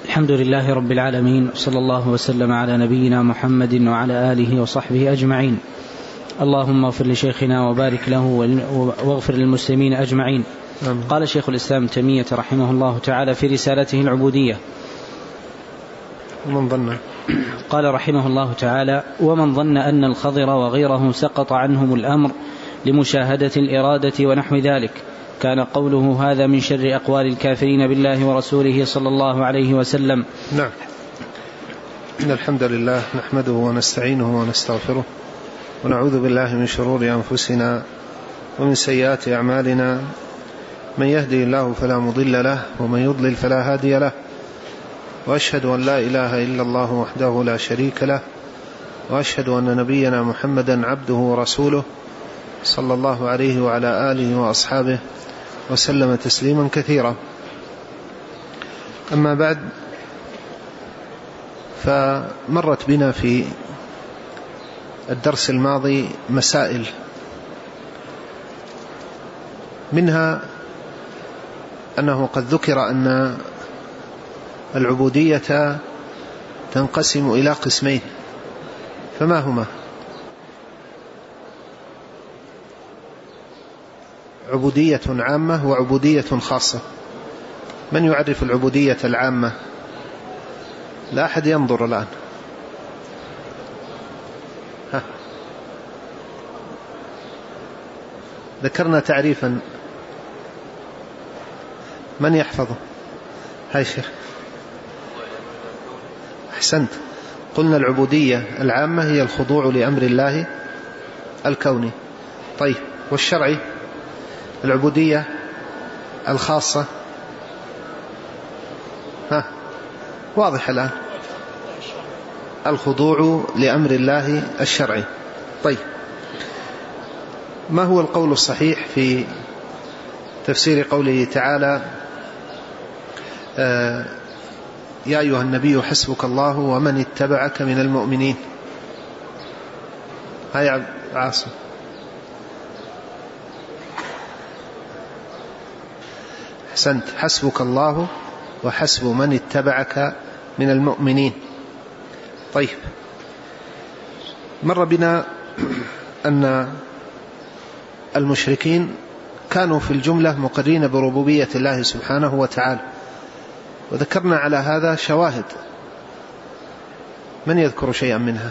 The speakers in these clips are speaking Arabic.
الحمد لله رب العالمين، صلى الله وسلم على نبينا محمد وعلى آله وصحبه أجمعين. اللهم اغفر لشيخنا وبارك له واغفر للمسلمين أجمعين. قال شيخ الإسلام تيمية رحمه الله تعالى في رسالته العبودية: قال رحمه الله تعالى: ومن ظن أن الخضر وغيره سقط عنهم الأمر لمشاهدة الإرادة ونحو ذلك، كان قوله هذا من شر أقوال الكافرين بالله ورسوله صلى الله عليه وسلم. نعم. إن الحمد لله نحمده ونستعينه ونستغفره ونعوذ بالله من شرور أنفسنا ومن سيئات أعمالنا، من يهدي الله فلا مضل له ومن يضلل فلا هادي له، وأشهد أن لا إله إلا الله وحده لا شريك له، وأشهد أن نبينا محمدا عبده ورسوله صلى الله عليه وعلى آله وأصحابه وسلم تسليما كثيرا. أما بعد، فمرت بنا في الدرس الماضي مسائل، منها أنه قد ذكر أن العبودية تنقسم إلى قسمين، فما هما؟ عبودية عامة وعبودية خاصة. من يعرف العبودية العامة؟ لا أحد ينظر الآن. ذكرنا تعريفا، من يحفظه؟ هاي شيخ. أحسنت. قلنا العبودية العامة هي الخضوع لأمر الله الكوني. طيب، والشرعي؟ العبودية الخاصة واضح الآن، الخضوع لأمر الله الشرعي. طيب، ما هو القول الصحيح في تفسير قوله تعالى: يا أيها النبي حسبك الله ومن اتبعك من المؤمنين؟ هيا عاصم. أحسنت. حسبك الله وحسب من اتبعك من المؤمنين. طيب، مر بنا أن المشركين كانوا في الجملة مقرين بربوبية الله سبحانه وتعالى، وذكرنا على هذا شواهد. من يذكر شيئا منها؟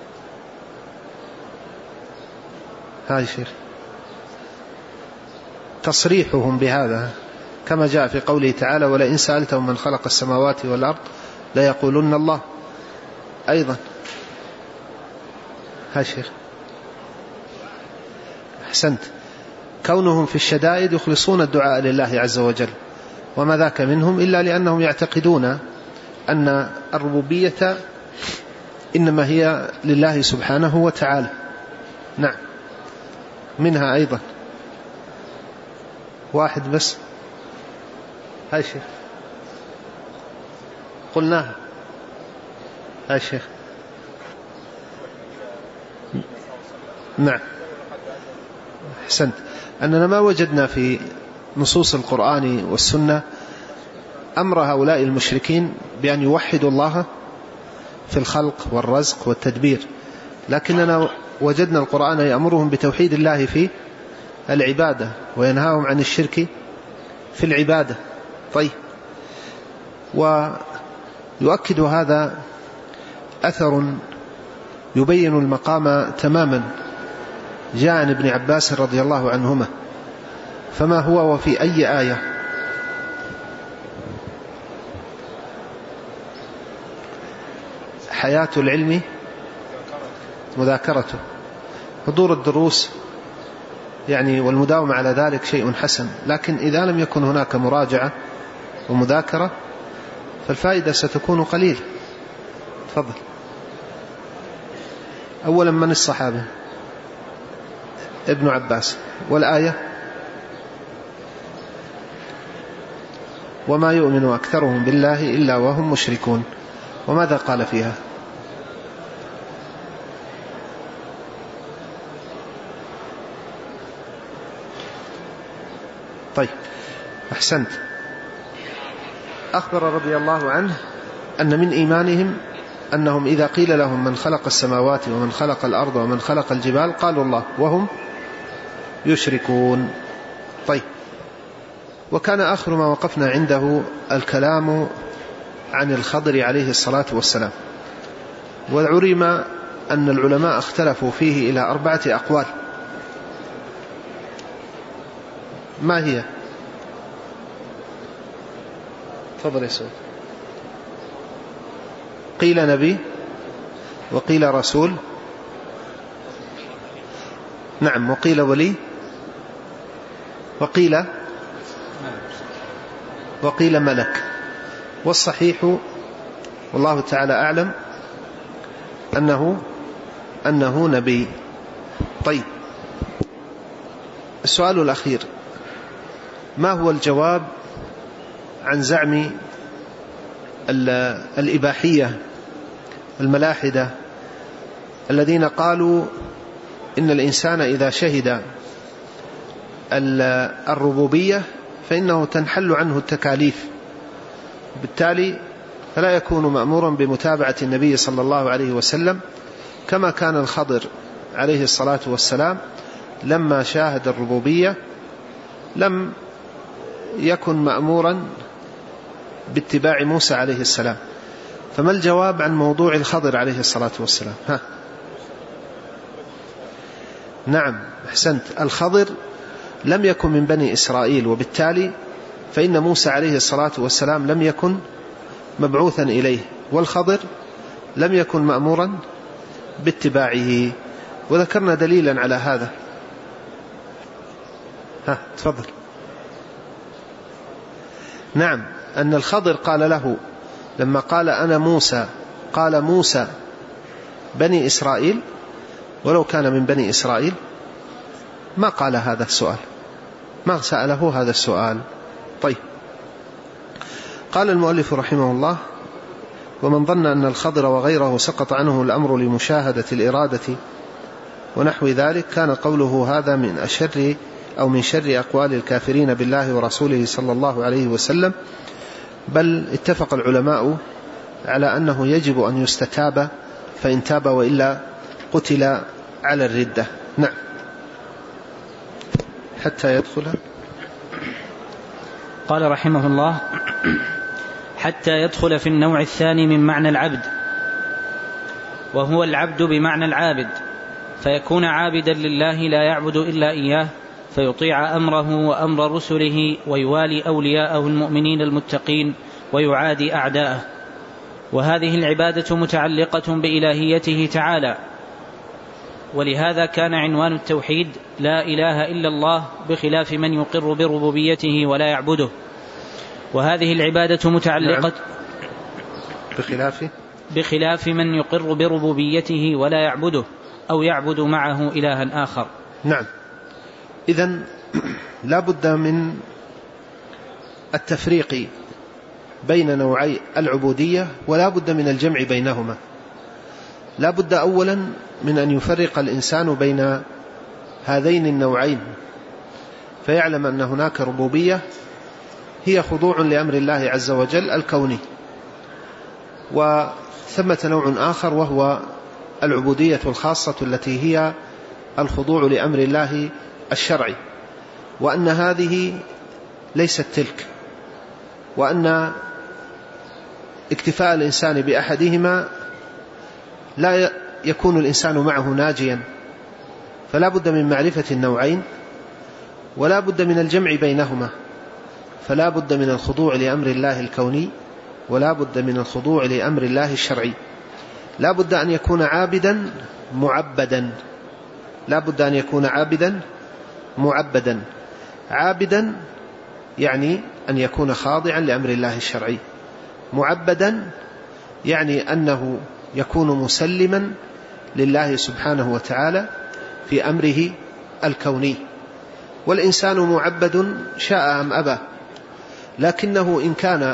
هاي شيخ. تصريحهم بهذا كما جاء في قوله تعالى: ولئن سألتهم من خلق السماوات والأرض ليقولن الله. أيضا ها شيخ. أحسنت. كونهم في الشدائد يخلصون الدعاء لله عز وجل، وما ذاك منهم إلا لأنهم يعتقدون أن الربوبية إنما هي لله سبحانه وتعالى. نعم. منها أيضا واحد بس. هاي شيخ. قلناها. هاي شيخ. نعم. أحسنت. أننا ما وجدنا في نصوص القرآن والسنة أمر هؤلاء المشركين بأن يوحدوا الله في الخلق والرزق والتدبير، لكننا وجدنا القرآن يأمرهم بتوحيد الله في العبادة وينهاهم عن الشرك في العبادة. طيب، ويؤكد هذا أثر يبين المقام تماما، جاء عن ابن عباس رضي الله عنهما. فما هو وفي أي آية؟ حياة العلم مذاكرته. حضور الدروس يعني والمداومة على ذلك شيء حسن، لكن إذا لم يكن هناك مراجعة ومذاكرة فالفائدة ستكون قليلة. تفضل. أولا، من الصحابة؟ ابن عباس. والآية؟ وما يؤمن أكثرهم بالله إلا وهم مشركون. وماذا قال فيها؟ طيب، أحسنت. أخبر رضي الله عنه أن من إيمانهم أنهم إذا قيل لهم من خلق السماوات ومن خلق الأرض ومن خلق الجبال قالوا الله وهم يشركون. طيب، وكان آخر ما وقفنا عنده الكلام عن الخضر عليه الصلاة والسلام، والعلم أن العلماء اختلفوا فيه إلى 4 أقوال. ما هي؟ تفضل يا سيد. قيل نبي، وقيل رسول، نعم، وقيل ولي، وقيل ملك. والصحيح والله تعالى أعلم أنه نبي. طيب، السؤال الأخير: ما هو الجواب عن زعم الإباحية الملاحدة الذين قالوا إن الإنسان إذا شهد الربوبية فإنه تنحل عنه التكاليف، بالتالي فلا يكون مأمورا بمتابعة النبي صلى الله عليه وسلم، كما كان الخضر عليه الصلاة والسلام لما شاهد الربوبية لم يكن مأمورا باتباع موسى عليه السلام. فما الجواب عن موضوع الخضر عليه الصلاة والسلام؟ نعم، أحسنت. الخضر لم يكن من بني إسرائيل، وبالتالي فإن موسى عليه الصلاة والسلام لم يكن مبعوثا إليه، والخضر لم يكن مأمورا باتباعه، وذكرنا دليلا على هذا. تفضل. نعم، أن الخضر قال له لما قال أنا موسى، قال موسى بني إسرائيل، ولو كان من بني إسرائيل ما قال هذا السؤال، ما سأله هذا السؤال. طيب، قال المؤلف رحمه الله: ومن ظن أن الخضر وغيره سقط عنه الأمر لمشاهدة الإرادة ونحو ذلك كان قوله هذا من أشر أو من شر أقوال الكافرين بالله ورسوله صلى الله عليه وسلم، بل اتفق العلماء على أنه يجب أن يستتاب، فإن تاب وإلا قتل على الردة. نعم. حتى يدخل. قال رحمه الله: حتى يدخل في النوع الثاني من معنى العبد، وهو العبد بمعنى العابد، فيكون عابدا لله لا يعبد إلا إياه، فيطيع أمره وأمر رسله، ويوالي أولياءه المؤمنين المتقين، ويعادي أعداءه. وهذه العبادة متعلقة بإلهيته تعالى، ولهذا كان عنوان التوحيد لا إله إلا الله، بخلاف من يقر بربوبيته ولا يعبده. وهذه العبادة متعلقة بخلاف من يقر بربوبيته ولا يعبده أو يعبد معه إلها آخر. نعم. إذن لا بد من التفريق بين نوعي العبودية، ولا بد من الجمع بينهما. لا بد أولا من أن يفرق الإنسان بين هذين النوعين، فيعلم أن هناك ربوبية هي خضوع لأمر الله عز وجل الكوني، وثمة نوع آخر وهو العبودية الخاصة التي هي الخضوع لأمر الله الشرعي، وأن هذه ليست تلك، وأن اكتفاء الإنسان بأحدهما لا يكون الإنسان معه ناجيا، فلا بد من معرفة النوعين، ولا بد من الجمع بينهما. فلا بد من الخضوع لأمر الله الكوني، ولا بد من الخضوع لأمر الله الشرعي. لا بد أن يكون عابدا معبدا، لا بد أن يكون عابدا معبدا. عابدا يعني أن يكون خاضعا لأمر الله الشرعي، معبدا يعني أنه يكون مسلما لله سبحانه وتعالى في أمره الكوني. والإنسان معبد شاء أم أبى، لكنه إن كان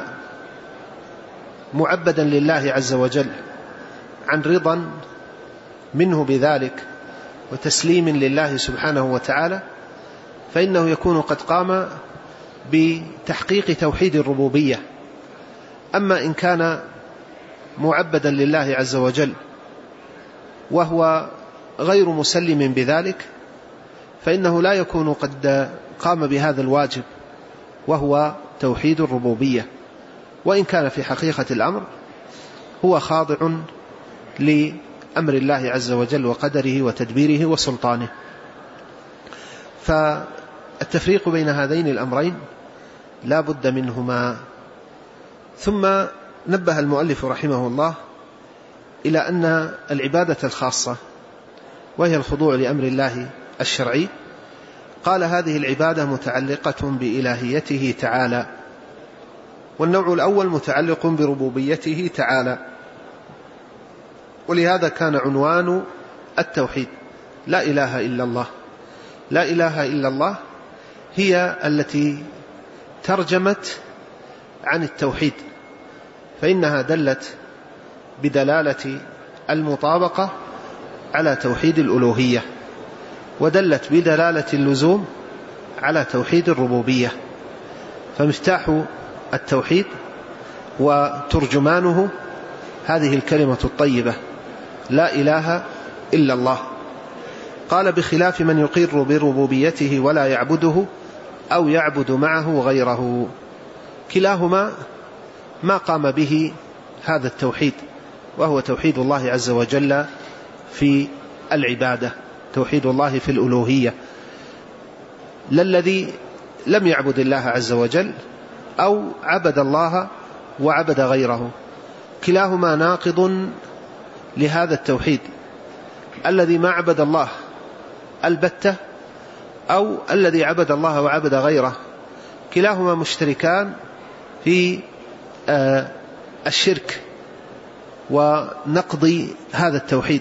معبدا لله عز وجل عن رضا منه بذلك وتسليم لله سبحانه وتعالى، فإنه يكون قد قام بتحقيق توحيد الربوبية. أما إن كان معبدا لله عز وجل وهو غير مسلم بذلك، فإنه لا يكون قد قام بهذا الواجب وهو توحيد الربوبية، وإن كان في حقيقة الأمر هو خاضع لأمر الله عز وجل وقدره وتدبيره وسلطانه. فالتفريق بين هذين الأمرين لا بد منهما. ثم نبه المؤلف رحمه الله إلى أن العبادة الخاصة وهي الخضوع لأمر الله الشرعي، قال هذه العبادة متعلقة بإلهيته تعالى، والنوع الأول متعلق بربوبيته تعالى، ولهذا كان عنوان التوحيد لا إله إلا الله. لا إله إلا الله هي التي ترجمت عن التوحيد، فإنها دلت بدلالة المطابقة على توحيد الألوهية، ودلت بدلالة اللزوم على توحيد الربوبية. فمفتاح التوحيد وترجمانه هذه الكلمة الطيبة لا إله إلا الله. قال بخلاف من يقر بربوبيته ولا يعبده أو يعبد معه غيره، كلاهما ما قام به هذا التوحيد، وهو توحيد الله عز وجل في العبادة، توحيد الله في الألوهية، لا الذي لم يعبد الله عز وجل أو عبد الله وعبد غيره، كلاهما ناقض لهذا التوحيد، الذي ما عبد الله البتة أو الذي عبد الله وعبد غيره، كلاهما مشتركان في الشرك ونقض هذا التوحيد،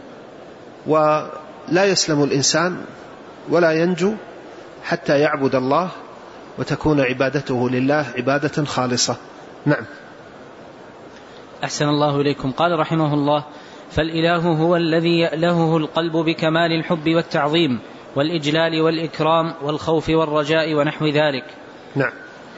ولا يسلم الإنسان ولا ينجو حتى يعبد الله وتكون عبادته لله عبادة خالصة. نعم. أحسن الله إليكم. قال رحمه الله: فالإله هو الذي يألهه القلب بكمال الحب والتعظيم والإجلال والإكرام والخوف والرجاء ونحو ذلك. نعم.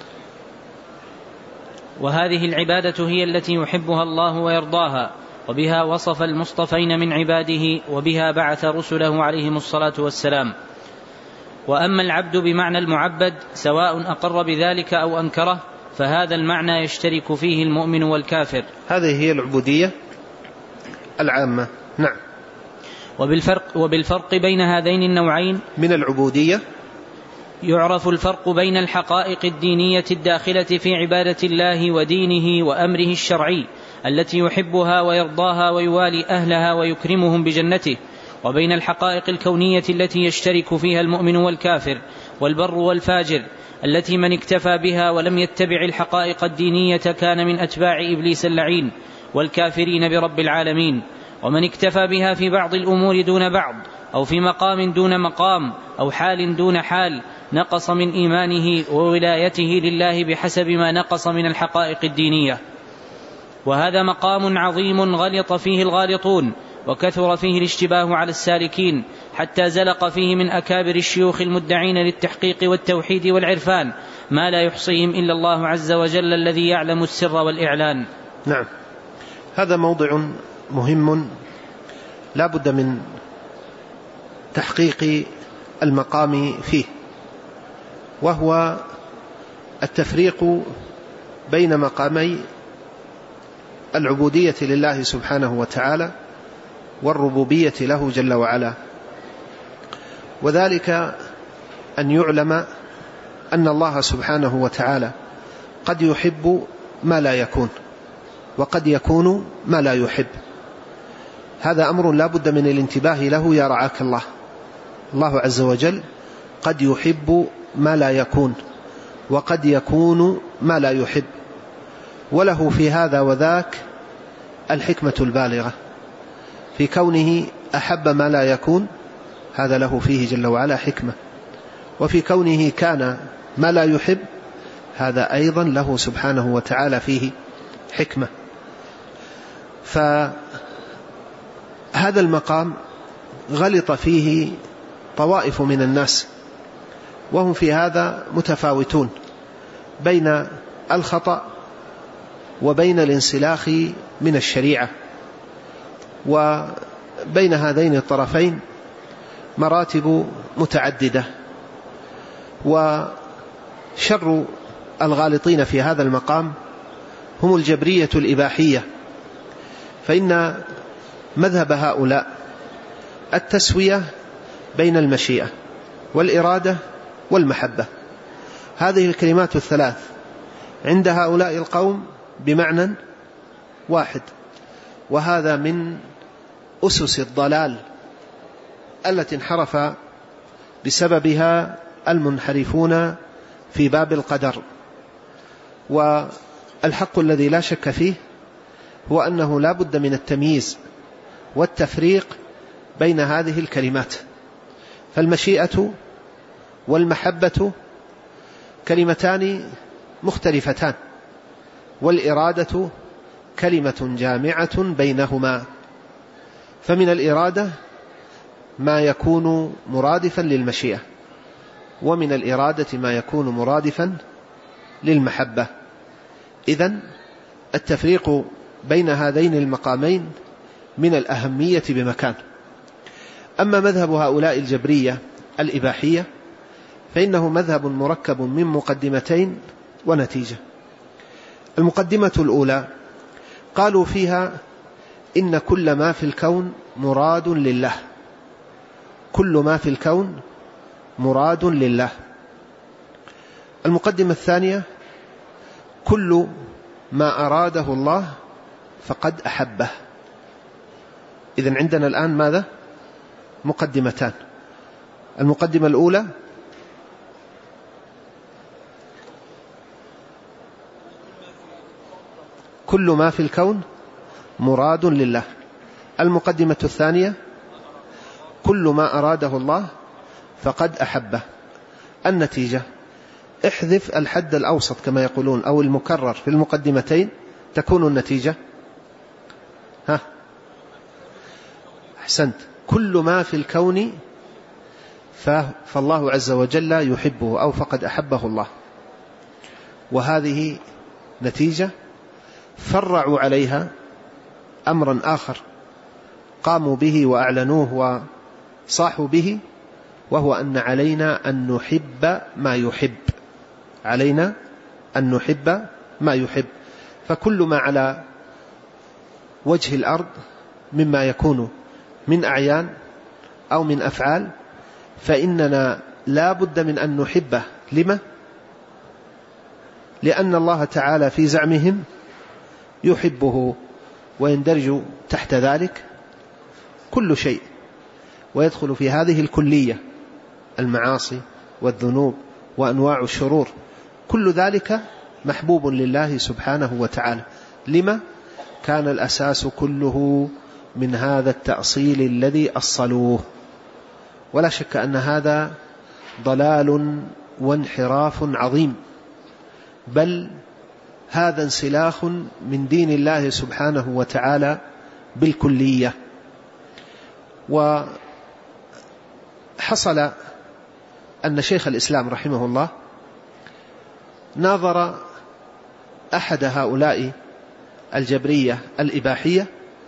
وهذه العبادة هي التي يحبها الله ويرضاها، وبها وصف المصطفين من عباده، وبها بعث رسله عليهم الصلاة والسلام. وأما العبد بمعنى المعبد سواء أقر بذلك أو أنكره، فهذا المعنى يشترك فيه المؤمن والكافر. هذه هي العبودية العامة. نعم. وبالفرق بين هذين النوعين من العبودية يعرف الفرق بين الحقائق الدينية الداخلة في عبادة الله ودينه وأمره الشرعي التي يحبها ويرضاها ويوالي أهلها ويكرمهم بجنته، وبين الحقائق الكونية التي يشترك فيها المؤمن والكافر والبر والفاجر، التي من اكتفى بها ولم يتبع الحقائق الدينية كان من أتباع إبليس اللعين والكافرين برب العالمين، ومن اكتفى بها في بعض الأمور دون بعض أو في مقام دون مقام أو حال دون حال نقص من إيمانه وولايته لله بحسب ما نقص من الحقائق الدينية. وهذا مقام عظيم غلط فيه الغالطون، وكثر فيه الاشتباه على السالكين، حتى زلق فيه من أكابر الشيوخ المدعين للتحقيق والتوحيد والعرفان ما لا يحصيهم إلا الله عز وجل الذي يعلم السر والإعلان. نعم. هذا موضع مهم لا بد من تحقيق المقام فيه، وهو التفريق بين مقامي العبودية لله سبحانه وتعالى والربوبية له جل وعلا، وذلك أن يعلم أن الله سبحانه وتعالى قد يحب ما لا يكون، وقد يكون ما لا يحب. هذا أمر لا بد من الانتباه له يا رعاك الله. الله عز وجل قد يحب ما لا يكون، وقد يكون ما لا يحب، وله في هذا وذاك الحكمة البالغة في كونه أحب ما لا يكون، هذا له فيه جل وعلا حكمة، وفي كونه كان ما لا يحب هذا أيضا له سبحانه وتعالى فيه حكمة. فهذا المقام غلط فيه طوائف من الناس، وهم في هذا متفاوتون بين الخطأ وبين الانسلاخ من الشريعة. وبين هذين الطرفين مراتب متعددة. وشر الغالطين في هذا المقام هم الجبرية الإباحية، فإن مذهب هؤلاء التسوية بين المشيئة والإرادة والمحبة. هذه الكلمات الثلاث عند هؤلاء القوم بمعنى واحد، وهذا من أسس الضلال التي انحرف بسببها المنحرفون في باب القدر. والحق الذي لا شك فيه هو أنه لا بد من التمييز والتفريق بين هذه الكلمات. فالمشيئة والمحبة كلمتان مختلفتان، والإرادة كلمة جامعة بينهما. فمن الإرادة ما يكون مرادفا للمشيئة، ومن الإرادة ما يكون مرادفا للمحبة. إذن التفريق بين هذين المقامين من الأهمية بمكان. أما مذهب هؤلاء الجبرية الإباحية فإنه مذهب مركب من مقدمتين ونتيجة. المقدمة الأولى قالوا فيها إن كل ما في الكون مراد لله، كل ما في الكون مراد لله. المقدمة الثانية كل ما أراده الله فقد أحبه. إذن عندنا الآن ماذا؟ مقدمتان. المقدمة الأولى كل ما في الكون مراد لله. المقدمة الثانية كل ما أراده الله فقد أحبه. النتيجة احذف الحد الأوسط كما يقولون أو المكرر في المقدمتين تكون النتيجة أحسنت، كل ما في الكون فالله عز وجل يحبه أو فقد أحبه الله. وهذه نتيجة فرعوا عليها أمرا آخر قاموا به وأعلنوه وصاحوا به، وهو أن علينا أن نحب ما يحب، علينا أن نحب ما يحب. فكل ما على وجه الأرض مما يكون من أعيان أو من أفعال فإننا لا بد من أن نحبه. لما؟ لأن الله تعالى في زعمهم يحبه، ويندرج تحت ذلك كل شيء، ويدخل في هذه الكلية المعاصي والذنوب وأنواع الشرور، كل ذلك محبوب لله سبحانه وتعالى. لما؟ كان الأساس كله من هذا التأصيل الذي أصلوه. ولا شك أن هذا ضلال وانحراف عظيم، بل هذا انسلاخ من دين الله سبحانه وتعالى بالكلية. وحصل أن شيخ الإسلام رحمه الله ناظر أحد هؤلاء الجبرية الإباحية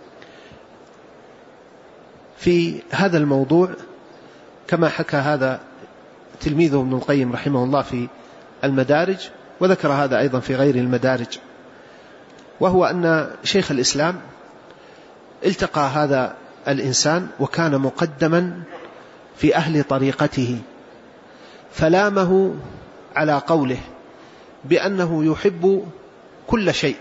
في هذا الموضوع كما حكى هذا تلميذه ابن القيم رحمه الله في المدارج، وذكر هذا أيضا في غير المدارج. وهو أن شيخ الإسلام التقى هذا الإنسان وكان مقدما في أهل طريقته، فلامه على قوله بأنه يحب كل شيء.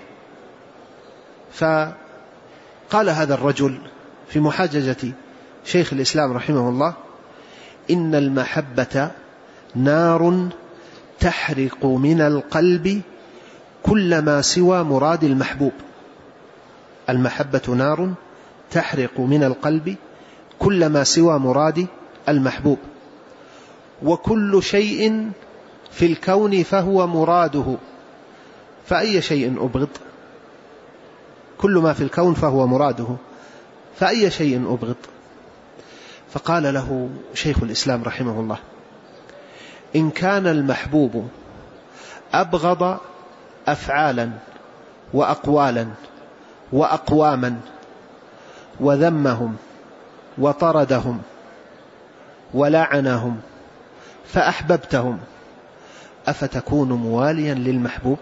فقال هذا الرجل في محاججة شيخ الإسلام رحمه الله: إن المحبة نار تحرق من القلب كل ما سوى مراد المحبوب. المحبة نار تحرق من القلب كل ما سوى مراد المحبوب، وكل شيء في الكون فهو مراده، فأي شيء أبغض؟ كل ما في الكون فهو مراده، فأي شيء أبغض؟ فقال له شيخ الإسلام رحمه الله: إن كان المحبوب أبغض أفعالا وأقوالا وأقواما وذمهم وطردهم ولعنهم فأحببتهم أفتكون مواليا للمحبوب؟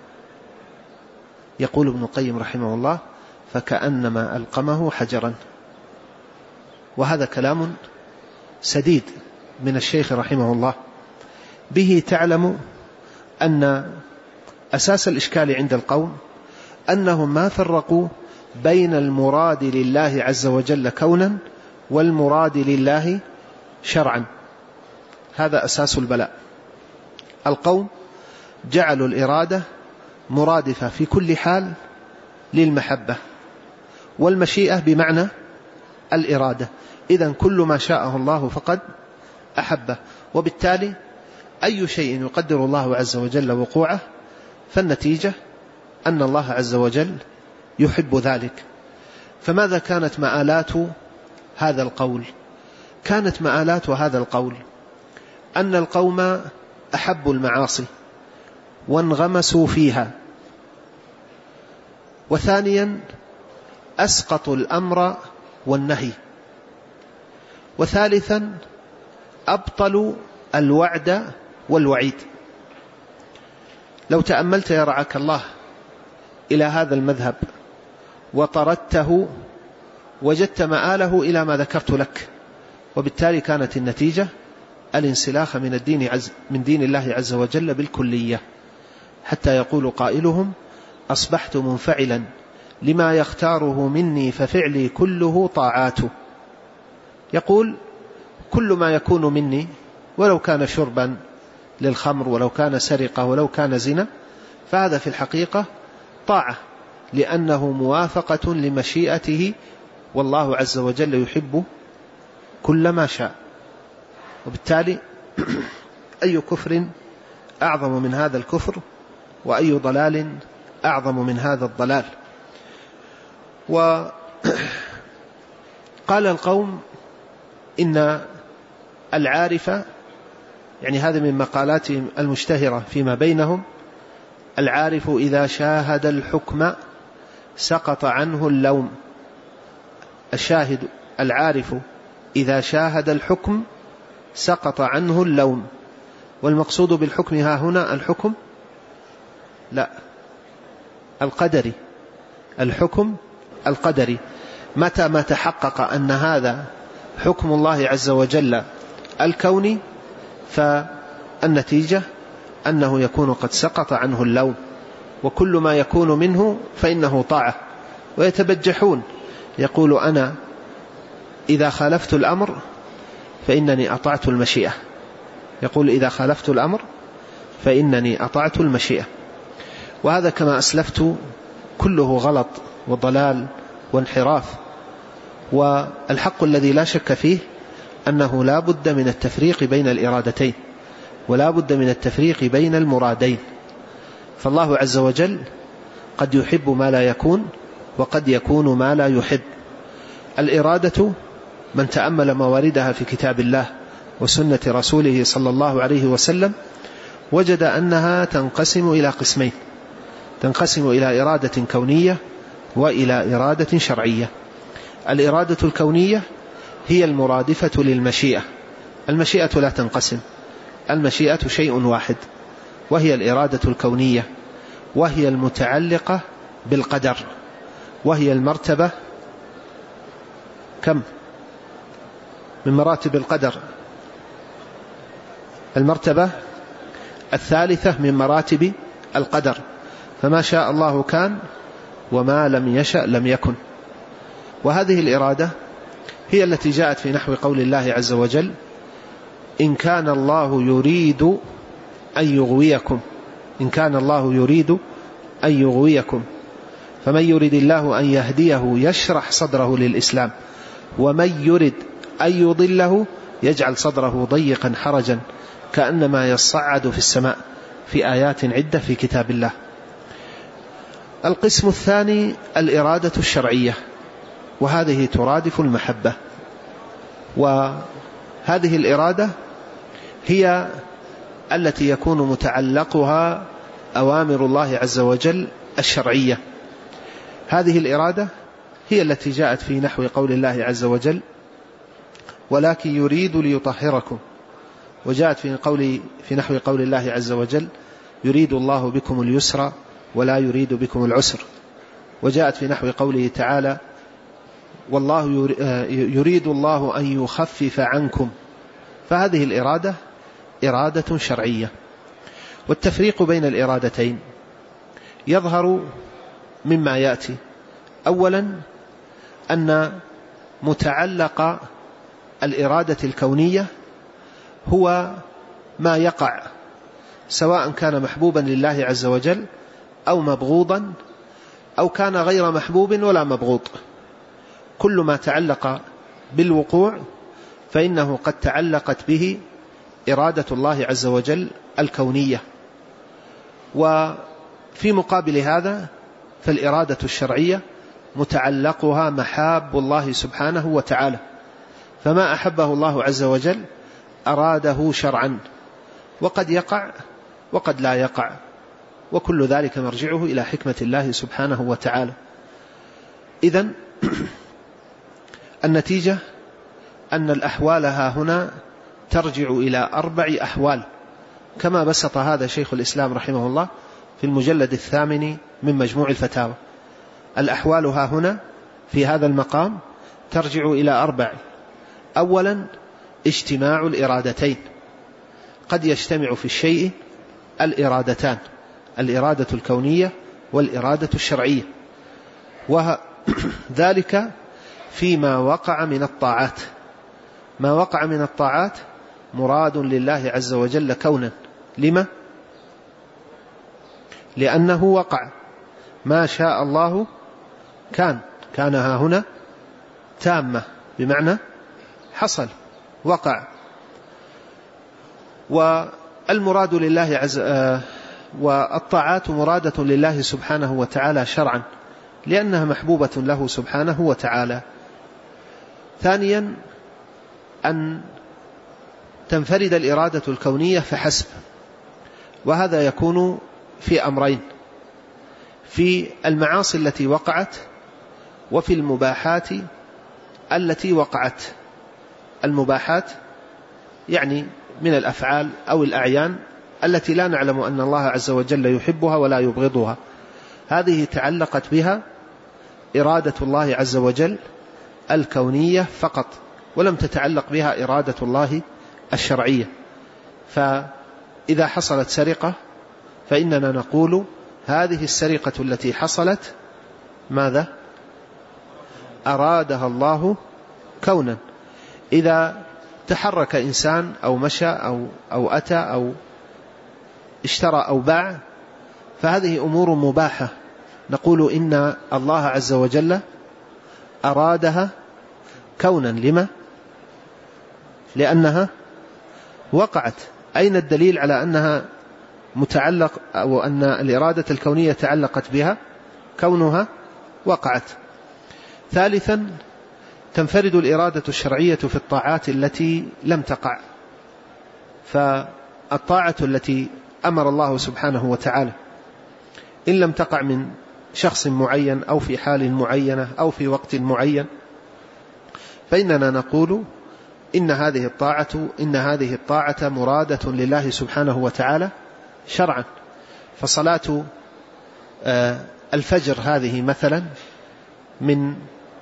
يقول ابن القيم رحمه الله: فكأنما ألقمه حجرا. وهذا كلام سديد من الشيخ رحمه الله، به تعلم أن أساس الإشكال عند القوم أنهم ما فرقوا بين المراد لله عز وجل كونا والمراد لله شرعا. هذا أساس البلاء. القوم جعلوا الإرادة مرادفة في كل حال للمحبة، والمشيئة بمعنى الإرادة. إذن كل ما شاءه الله فقد أحبه، وبالتالي أي شيء يقدر الله عز وجل وقوعه فالنتيجة أن الله عز وجل يحب ذلك. فماذا كانت مآلات هذا القول؟ كانت مآلات هذا القول أن القوم أحبوا المعاصي وانغمسوا فيها، وثانيا أسقطوا الأمر والنهي، وثالثا أبطلوا الوعد والوعيد. لو تأملت يا رعاك الله إلى هذا المذهب وطردته وجدت مآله إلى ما ذكرت لك، وبالتالي كانت النتيجة الانسلاخ من دين الله عز وجل بالكلية، حتى يقول قائلهم: أصبحت منفعلا لما يختاره مني ففعلي كله طاعاته. يقول: كل ما يكون مني، ولو كان شربا للخمر ولو كان سرقة ولو كان زنا، فهذا في الحقيقة طاعة، لأنه موافقة لمشيئته، والله عز وجل يحب كل ما شاء. وبالتالي أي كفر أعظم من هذا الكفر، وأي ضلال أعظم من هذا الضلال. وقال القوم إن العارف، يعني هذا من مقالاتهم المشتهرة فيما بينهم: العارف إذا شاهد الحكم سقط عنه اللوم. الشاهد العارف إذا شاهد الحكم سقط عنه اللوم. والمقصود بالحكم ها هنا الحكم لا القدري، الحكم القدري. متى ما تحقق أن هذا حكم الله عز وجل الكوني، فالنتيجة أنه يكون قد سقط عنه اللوم، وكل ما يكون منه فإنه طاعة. ويتبجحون، يقول: أنا إذا خالفت الأمر فإنني أطعت المشيئة. يقول: إذا خالفت الأمر فإنني أطعت المشيئة. وهذا كما أسلفت كله غلط وضلال وانحراف. والحق الذي لا شك فيه أنه لا بد من التفريق بين الإرادتين، ولا بد من التفريق بين المرادين. فالله عز وجل قد يحب ما لا يكون، وقد يكون ما لا يحب. الإرادة من تأمل مواردها في كتاب الله وسنة رسوله صلى الله عليه وسلم وجد أنها تنقسم إلى قسمين: تنقسم إلى إرادة كونية وإلى إرادة شرعية. الإرادة الكونية هي المرادفة للمشيئة. المشيئة لا تنقسم، المشيئة شيء واحد، وهي الإرادة الكونية، وهي المتعلقة بالقدر، وهي المرتبة كم من مراتب القدر؟ المرتبة الثالثة من مراتب القدر. فما شاء الله كان، وما لم يشأ لم يكن. وهذه الإرادة هي التي جاءت في نحو قول الله عز وجل: إن كان الله يريد أن يغويكم، إن كان الله يريد أن يغويكم، فمن يريد الله أن يهديه يشرح صدره للإسلام، ومن يريد أن يضله يجعل صدره ضيقا حرجا كأنما يصعد في السماء، في آيات عدة في كتاب الله. القسم الثاني الإرادة الشرعية، وهذه ترادف المحبة. وهذه الإرادة هي التي يكون متعلقها أوامر الله عز وجل الشرعية. هذه الإرادة هي التي جاءت في نحو قول الله عز وجل ولكن يريد ليطهركم، وجاءت في نحو قول الله عز وجل يريد الله بكم اليسر ولا يريد بكم العسر، وجاءت في نحو قوله تعالى والله يريد الله أن يخفف عنكم. فهذه الإرادة إرادة شرعية. والتفريق بين الإرادتين يظهر مما يأتي. أولا أن متعلق الإرادة الكونية هو ما يقع، سواء كان محبوبا لله عز وجل أو مبغوضا أو كان غير محبوب ولا مبغوض. كل ما تعلق بالوقوع فإنه قد تعلقت به إرادة الله عز وجل الكونية. وفي مقابل هذا فالإرادة الشرعية متعلقها محاب الله سبحانه وتعالى، فما أحبه الله عز وجل أراده شرعا، وقد يقع وقد لا يقع، وكل ذلك مرجعه إلى حكمة الله سبحانه وتعالى. إذن النتيجة أن الأحوال ها هنا ترجع إلى 4 أحوال، كما بسط هذا شيخ الإسلام رحمه الله في المجلد 8 من مجموع الفتاوى. الأحوال ها هنا في هذا المقام ترجع إلى 4. أولا اجتماع الإرادتين، قد يجتمع في الشيء الإرادتان، الإرادة الكونية والإرادة الشرعية، وذلك فيما وقع من الطاعات. ما وقع من الطاعات مراد لله عز وجل كونا. لما؟ لأنه وقع. ما شاء الله كان ها هنا تامة، بمعنى حصل وقع. والمراد لله والطاعات مرادة لله سبحانه وتعالى شرعا، لأنها محبوبة له سبحانه وتعالى. ثانيا أن تنفرد الإرادة الكونية فحسب، وهذا يكون في أمرين: في المعاصي التي وقعت وفي المباحات التي وقعت. المباحات يعني من الأفعال أو الأعيان التي لا نعلم أن الله عز وجل يحبها ولا يبغضها، هذه تعلقت بها إرادة الله عز وجل الكونية فقط، ولم تتعلق بها إرادة الله الشرعية. فإذا حصلت سرقة فإننا نقول هذه السرقة التي حصلت ماذا؟ أرادها الله كونا. إذا تحرك إنسان أو مشى أو أتى أو اشترى أو باع فهذه أمور مباحة، نقول إن الله عز وجل أرادها كونا. لما؟ لأنها وقعت. أين الدليل على أنها متعلق أو أن الإرادة الكونية تعلقت بها؟ كونها وقعت. ثالثا تنفرد الإرادة الشرعية في الطاعات التي لم تقع. فالطاعة التي أمر الله سبحانه وتعالى إن لم تقع من شخص معين أو في حال معينة أو في وقت معين فإننا نقول إن هذه الطاعة مرادة لله سبحانه وتعالى شرعا. فصلاة الفجر هذه مثلا من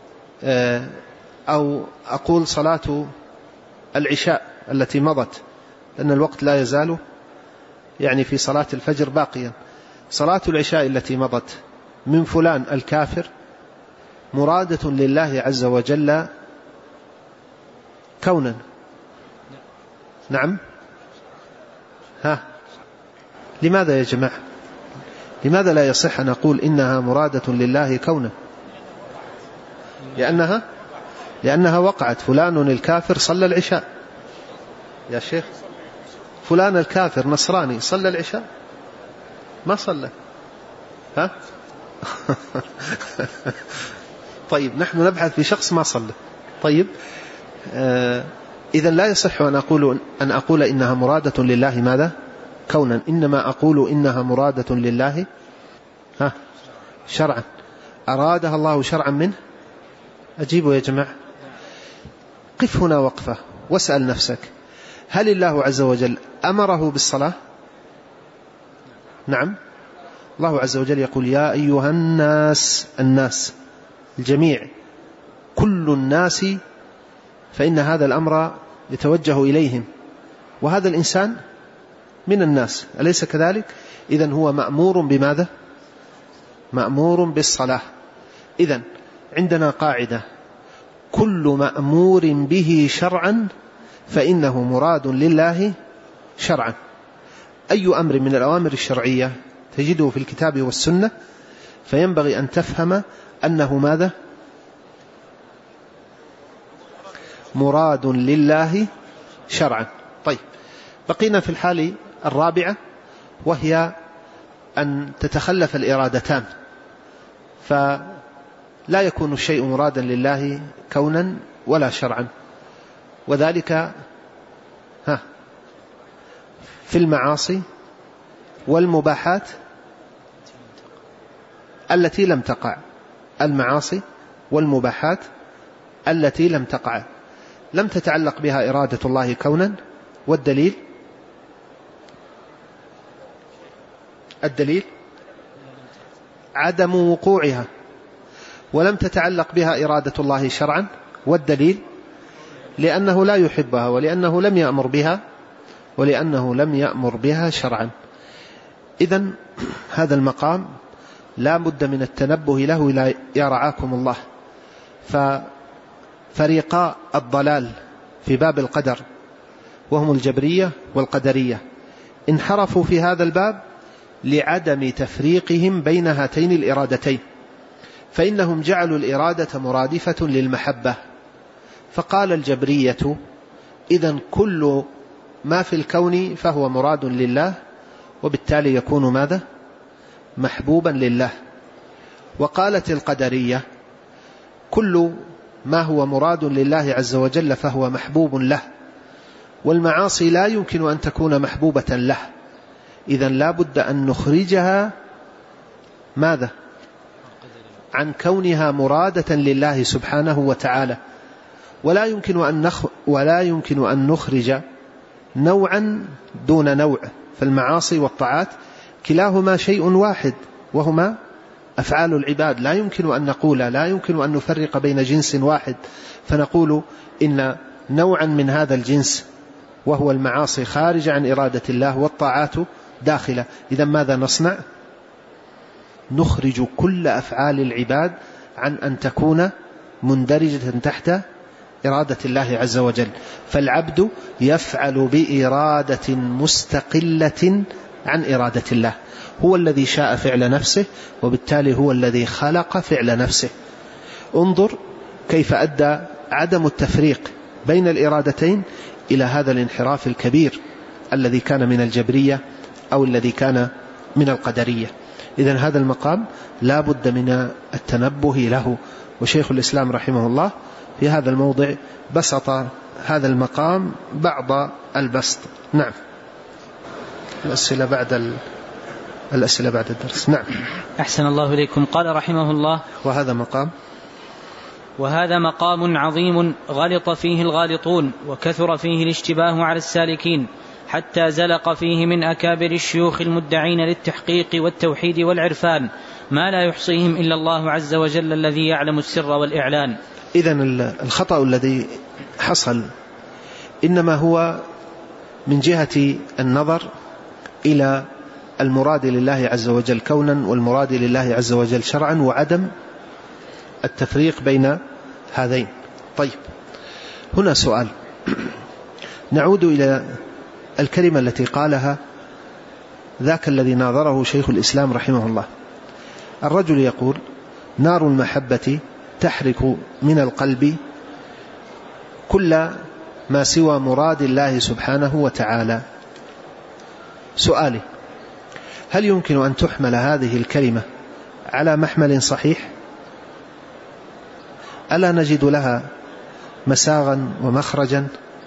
أو أقول صلاة العشاء التي مضت، لأن الوقت لا يزال يعني في صلاة الفجر باقيا. صلاة العشاء التي مضت من فلان الكافر مرادة لله عز وجل كونا. نعم. لماذا يا جماعة؟ لماذا لا يصح أن نقول إنها مرادة لله كونا؟ لأنها وقعت. فلان الكافر صلى العشاء. يا شيخ فلان الكافر نصراني صلى العشاء؟ ما صلى. طيب نحن نبحث في شخص ما صلى. طيب إذن لا يصح أن أقول إنها مرادة لله ماذا؟ كونا. إنما أقول إنها مرادة لله شرعا، أرادها الله شرعا منه؟ أجيبوا يا جماعة. قف هنا وقفة واسأل نفسك، هل الله عز وجل أمره بالصلاة؟ نعم، الله عز وجل يقول يا أيها الناس، الناس الجميع، كل الناس، فإن هذا الأمر يتوجه إليهم، وهذا الإنسان من الناس، أليس كذلك؟ إذن هو مأمور بماذا؟ مأمور بالصلاة. إذن عندنا قاعدة: كل مأمور به شرعا فإنه مراد لله شرعا. أي أمر من الأوامر الشرعية تجده في الكتاب والسنة، فينبغي أن تفهم أنه ماذا؟ مراد لله شرعا. طيب، بقينا في الحالة الرابعة، وهي أن تتخلف الإرادتان، فلا يكون الشيء مرادا لله كونا ولا شرعا، وذلك في المعاصي والمباحات التي لم تقع. المعاصي والمباحات التي لم تقع، لم تتعلق بها إرادة الله كونا، والدليل عدم وقوعها، ولم تتعلق بها إرادة الله شرعا، والدليل لأنه لا يحبها، ولأنه لم يأمر بها شرعا. إذن هذا المقام لا بد من التنبه له يا رعاكم الله. ففريقا الضلال في باب القدر وهم الجبرية والقدرية انحرفوا في هذا الباب لعدم تفريقهم بين هاتين الإرادتين، فإنهم جعلوا الإرادة مرادفة للمحبة، فقال الجبرية إذن كل ما في الكون فهو مراد لله، وبالتالي يكون ماذا؟ محبوبا لله. وقالت القدرية كل ما هو مراد لله عز وجل فهو محبوب له، والمعاصي لا يمكن أن تكون محبوبة له، إذن لا بد أن نخرجها ماذا؟ عن كونها مرادة لله سبحانه وتعالى، ولا يمكن أن نخرج نوعا دون نوع. فالمعاصي والطاعات كلاهما شيء واحد، وهما أفعال العباد، لا يمكن أن نفرق بين جنس واحد فنقول إن نوعا من هذا الجنس وهو المعاصي خارج عن إرادة الله والطاعات داخلة. إذن ماذا نصنع؟ نخرج كل أفعال العباد عن أن تكون مندرجة تحت إرادة الله عز وجل، فالعبد يفعل بإرادة مستقلة عن إرادة الله، هو الذي شاء فعل نفسه، وبالتالي هو الذي خلق فعل نفسه. انظر كيف أدى عدم التفريق بين الإرادتين إلى هذا الانحراف الكبير الذي كان من الجبرية أو الذي كان من القدرية. إذن هذا المقام لا بد من التنبه له، وشيخ الإسلام رحمه الله في هذا الموضع بسط هذا المقام بعض البسط. نعم، الأسئلة بعد الدرس. نعم، أحسن الله إليكم. قال رحمه الله: وهذا مقام عظيم غلط فيه الغالطون، وكثر فيه الاشتباه على السالكين، حتى زلق فيه من أكابر الشيوخ المدعين للتحقيق والتوحيد والعرفان ما لا يحصيهم إلا الله عز وجل الذي يعلم السر والإعلان. إذن الخطأ الذي حصل إنما هو من جهة النظر إلى المراد لله عز وجل كونا والمراد لله عز وجل شرعا، وعدم التفريق بين هذين. طيب، هنا سؤال، نعود إلى الكلمة التي قالها ذاك الذي ناظره شيخ الإسلام رحمه الله. الرجل يقول: نار المحبة تحرق من القلب كل ما سوى مراد الله سبحانه وتعالى. سؤالي: هل يمكن أن تحمل هذه الكلمة على محمل صحيح؟ ألا نجد لها مساغا ومخرجا؟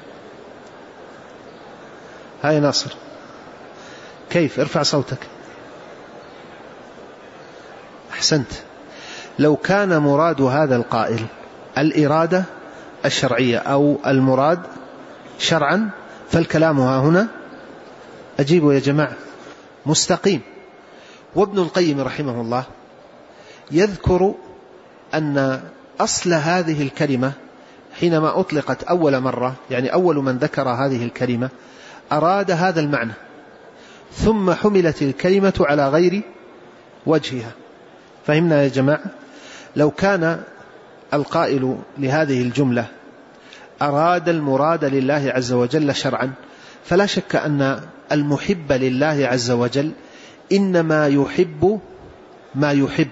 هاي ناصر، كيف؟ ارفع صوتك. أحسنت. لو كان مراد هذا القائل الإرادة الشرعية أو المراد شرعا فالكلام ها هنا أجيبوا يا جماعة مستقيم. وابن القيم رحمه الله يذكر أن أصل هذه الكلمة حينما أطلقت أول مرة، يعني أول من ذكر هذه الكلمة أراد هذا المعنى، ثم حملت الكلمة على غير وجهها. فهمنا يا جماعة؟ لو كان القائل لهذه الجملة أراد المراد لله عز وجل شرعا، فلا شك أن المحب لله عز وجل إنما يحب ما يحب.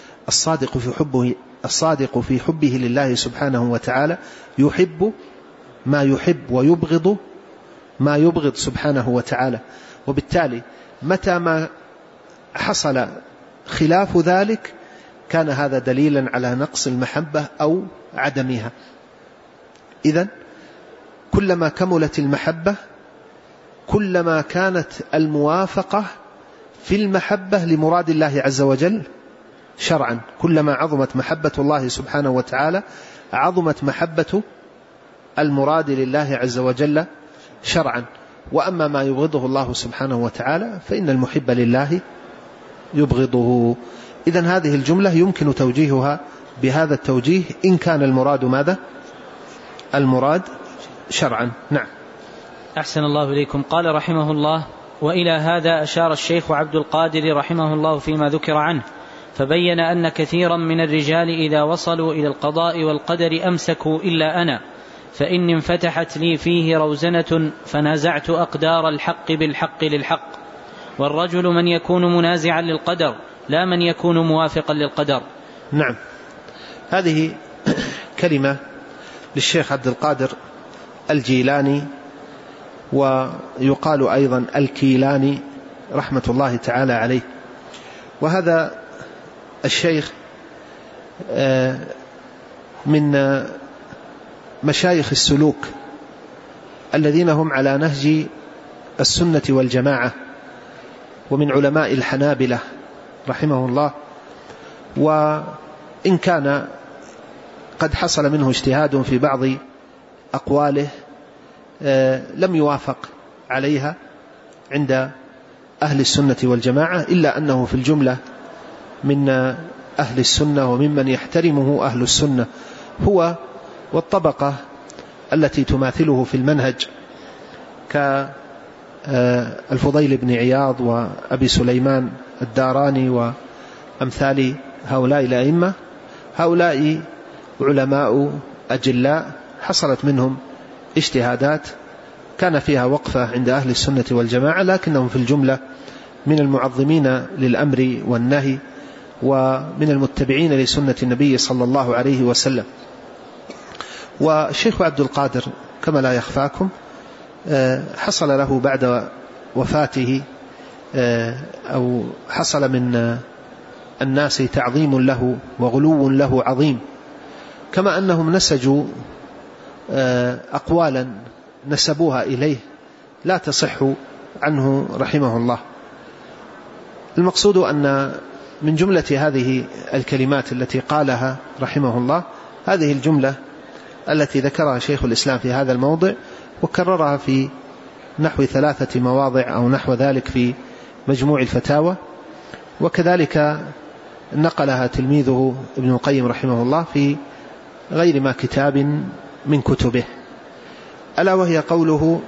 الصادق في حبه لله سبحانه وتعالى يحب ما يحب ويبغض ما يبغض سبحانه وتعالى. وبالتالي متى ما حصل خلاف ذلك كان هذا دليلا على نقص المحبة أو عدمها. إذن كلما كملت المحبة كلما كانت الموافقة في المحبة لمراد الله عز وجل شرعا. كلما عظمت محبة الله سبحانه وتعالى عظمت محبة المراد لله عز وجل شرعا. وأما ما يبغضه الله سبحانه وتعالى فإن المحب لله يبغضه. إذن هذه الجملة يمكن توجيهها بهذا التوجيه إن كان المراد ماذا؟ المراد شرعا. نعم. أحسن الله إليكم. قال رحمه الله: وإلى هذا أشار الشيخ عبد القادر رحمه الله فيما ذكر عنه، فبين أن كثيرا من الرجال إذا وصلوا إلى القضاء والقدر أمسكوا إلا أنا، فإني انفتحت لي فيه روزنة فنازعت أقدار الحق بالحق للحق. والرجل من يكون منازعا للقدر لا من يكون موافقا للقدر. نعم. هذه كلمة للشيخ عبد القادر الجيلاني، ويقال أيضا الكيلاني رحمة الله تعالى عليه. وهذا الشيخ من مشايخ السلوك الذين هم على نهج السنة والجماعة، ومن علماء الحنابلة رحمه الله. وإن كان قد حصل منه اجتهاد في بعض أقواله لم يوافق عليها عند أهل السنة والجماعة، إلا أنه في الجملة من أهل السنة وممن يحترمه أهل السنة، هو والطبقة التي تماثله في المنهج كالفضيل بن عياض وأبي سليمان الداراني وأمثال هؤلاء الأئمة. هؤلاء علماء أجلاء حصلت منهم اجتهادات كان فيها وقفة عند أهل السنة والجماعة، لكنهم في الجملة من المعظمين للأمر والنهي ومن المتبعين لسنة النبي صلى الله عليه وسلم. والشيخ عبد القادر كما لا يخفاكم حصل له بعد وفاته أو حصل من الناس تعظيم له وغلو له عظيم، كما أنهم نسجوا أقوالا نسبوها إليه لا تصح عنه رحمه الله. المقصود أن من جملة هذه الكلمات التي قالها رحمه الله هذه الجملة التي ذكرها شيخ الإسلام في هذا الموضع، وكررها في نحو 3 مواضع أو نحو ذلك في مجموع الفتاوى، وكذلك نقلها تلميذه ابن القيم رحمه الله في غير ما كتاب من كتبه، ألا وهي قوله: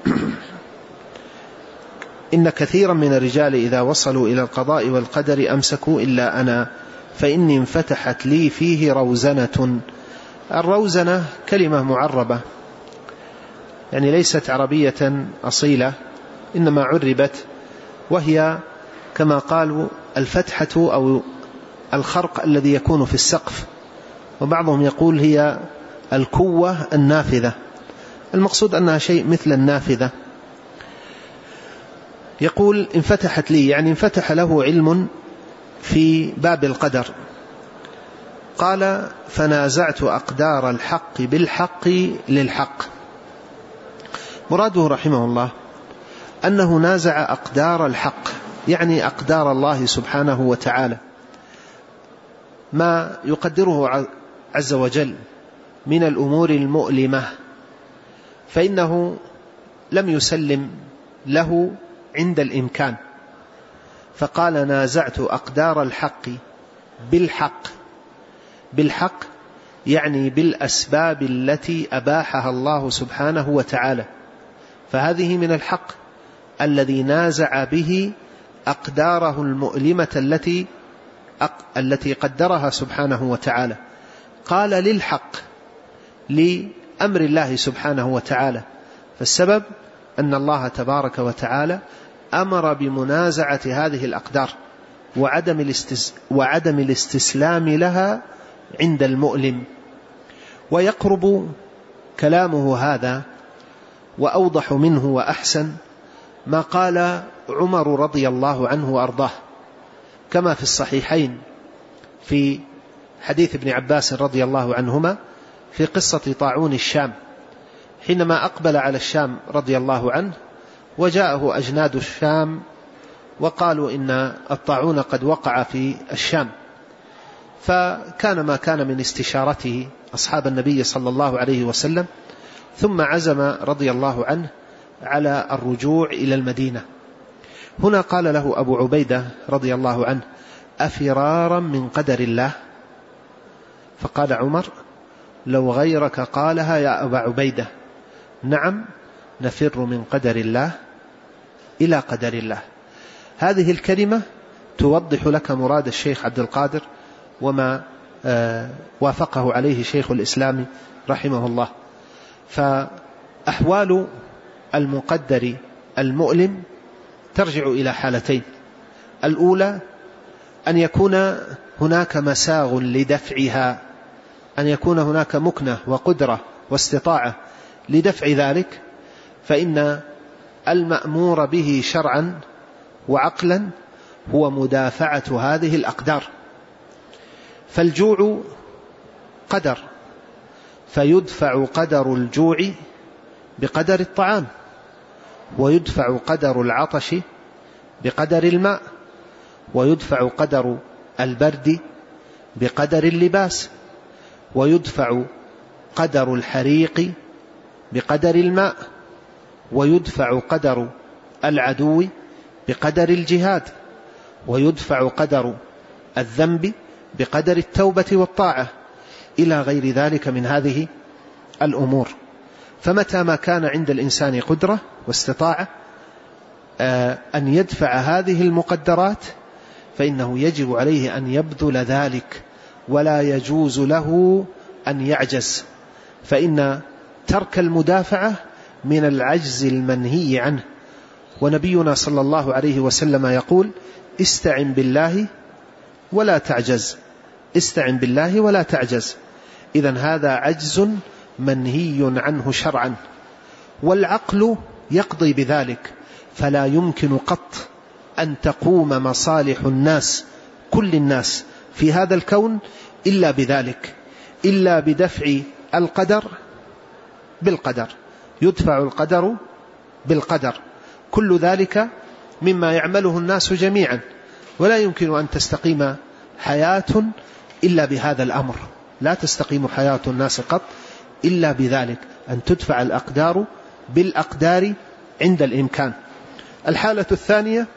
إن كثيرا من الرجال إذا وصلوا إلى القضاء والقدر أمسكوا إلا أنا، فإني انفتحت لي فيه روزنة. الروزنة كلمة معربة، يعني ليست عربية أصيلة، إنما عربت، وهي كما قالوا الفتحة أو الخرق الذي يكون في السقف، وبعضهم يقول هي الكوة النافذة. المقصود أنها شيء مثل النافذة. يقول انفتحت لي، يعني انفتح له علم في باب القدر. قال: فنازعت أقدار الحق بالحق للحق. مراده رحمه الله أنه نازع أقدار الحق، يعني أقدار الله سبحانه وتعالى ما يقدره عز وجل من الأمور المؤلمة فإنه لم يسلم له عند الإمكان، فقال نازعت أقدار الحق بالحق يعني بالأسباب التي أباحها الله سبحانه وتعالى، فهذه من الحق الذي نازع به أقداره المؤلمة التي قدرها سبحانه وتعالى. قال للحق لأمر الله سبحانه وتعالى، فالسبب أن الله تبارك وتعالى أمر بمنازعة هذه الأقدار وعدم الاستسلام لها عند المؤلم. ويقرب كلامه هذا وأوضح منه وأحسن ما قال عمر رضي الله عنه وأرضاه، كما في الصحيحين في حديث ابن عباس رضي الله عنهما في قصة طاعون الشام، حينما أقبل على الشام رضي الله عنه وجاءه أجناد الشام وقالوا إن الطاعون قد وقع في الشام، فكان ما كان من استشارته أصحاب النبي صلى الله عليه وسلم، ثم عزم رضي الله عنه على الرجوع إلى المدينة. هنا قال له أبو عبيدة رضي الله عنه أفرارا من قدر الله؟ فقال عمر لو غيرك قالها يا أبا عبيدة نعم نفر من قدر الله إلى قدر الله. هذه الكلمة توضح لك مراد الشيخ عبد القادر وما وافقه عليه شيخ الإسلام رحمه الله. فأحوال المقدر المؤلم ترجع إلى حالتين: الأولى أن يكون هناك مساغ لدفعها، أن يكون هناك مكنة وقدرة واستطاعة لدفع ذلك، فإن المأمور به شرعا وعقلا هو مدافعة هذه الأقدار. فالجوع قدر، فيدفع قدر الجوع بقدر الطعام، ويدفع قدر العطش بقدر الماء، ويدفع قدر البرد بقدر اللباس، ويدفع قدر الحريق بقدر الماء، ويدفع قدر العدو بقدر الجهاد، ويدفع قدر الذنب بقدر التوبة والطاعة، إلى غير ذلك من هذه الأمور. فمتى ما كان عند الإنسان قدرة واستطاعة أن يدفع هذه المقدرات فإنه يجب عليه أن يبذل ذلك، ولا يجوز له أن يعجز، فإن ترك المدافعة من العجز المنهي عنه. ونبينا صلى الله عليه وسلم يقول استعن بالله ولا تعجز، استعن بالله ولا تعجز. إذن هذا عجز منهي عنه شرعا، والعقل يقضي بذلك، فلا يمكن قط أن تقوم مصالح الناس كل الناس في هذا الكون إلا بذلك، إلا بدفع القدر بالقدر، يدفع القدر بالقدر. كل ذلك مما يعمله الناس جميعا، ولا يمكن أن تستقيم حياة إلا بهذا الأمر، لا تستقيم حياة الناس قط إلا بذلك، أن تدفع الأقدار بالأقدار عند الإمكان. الحالة الثانية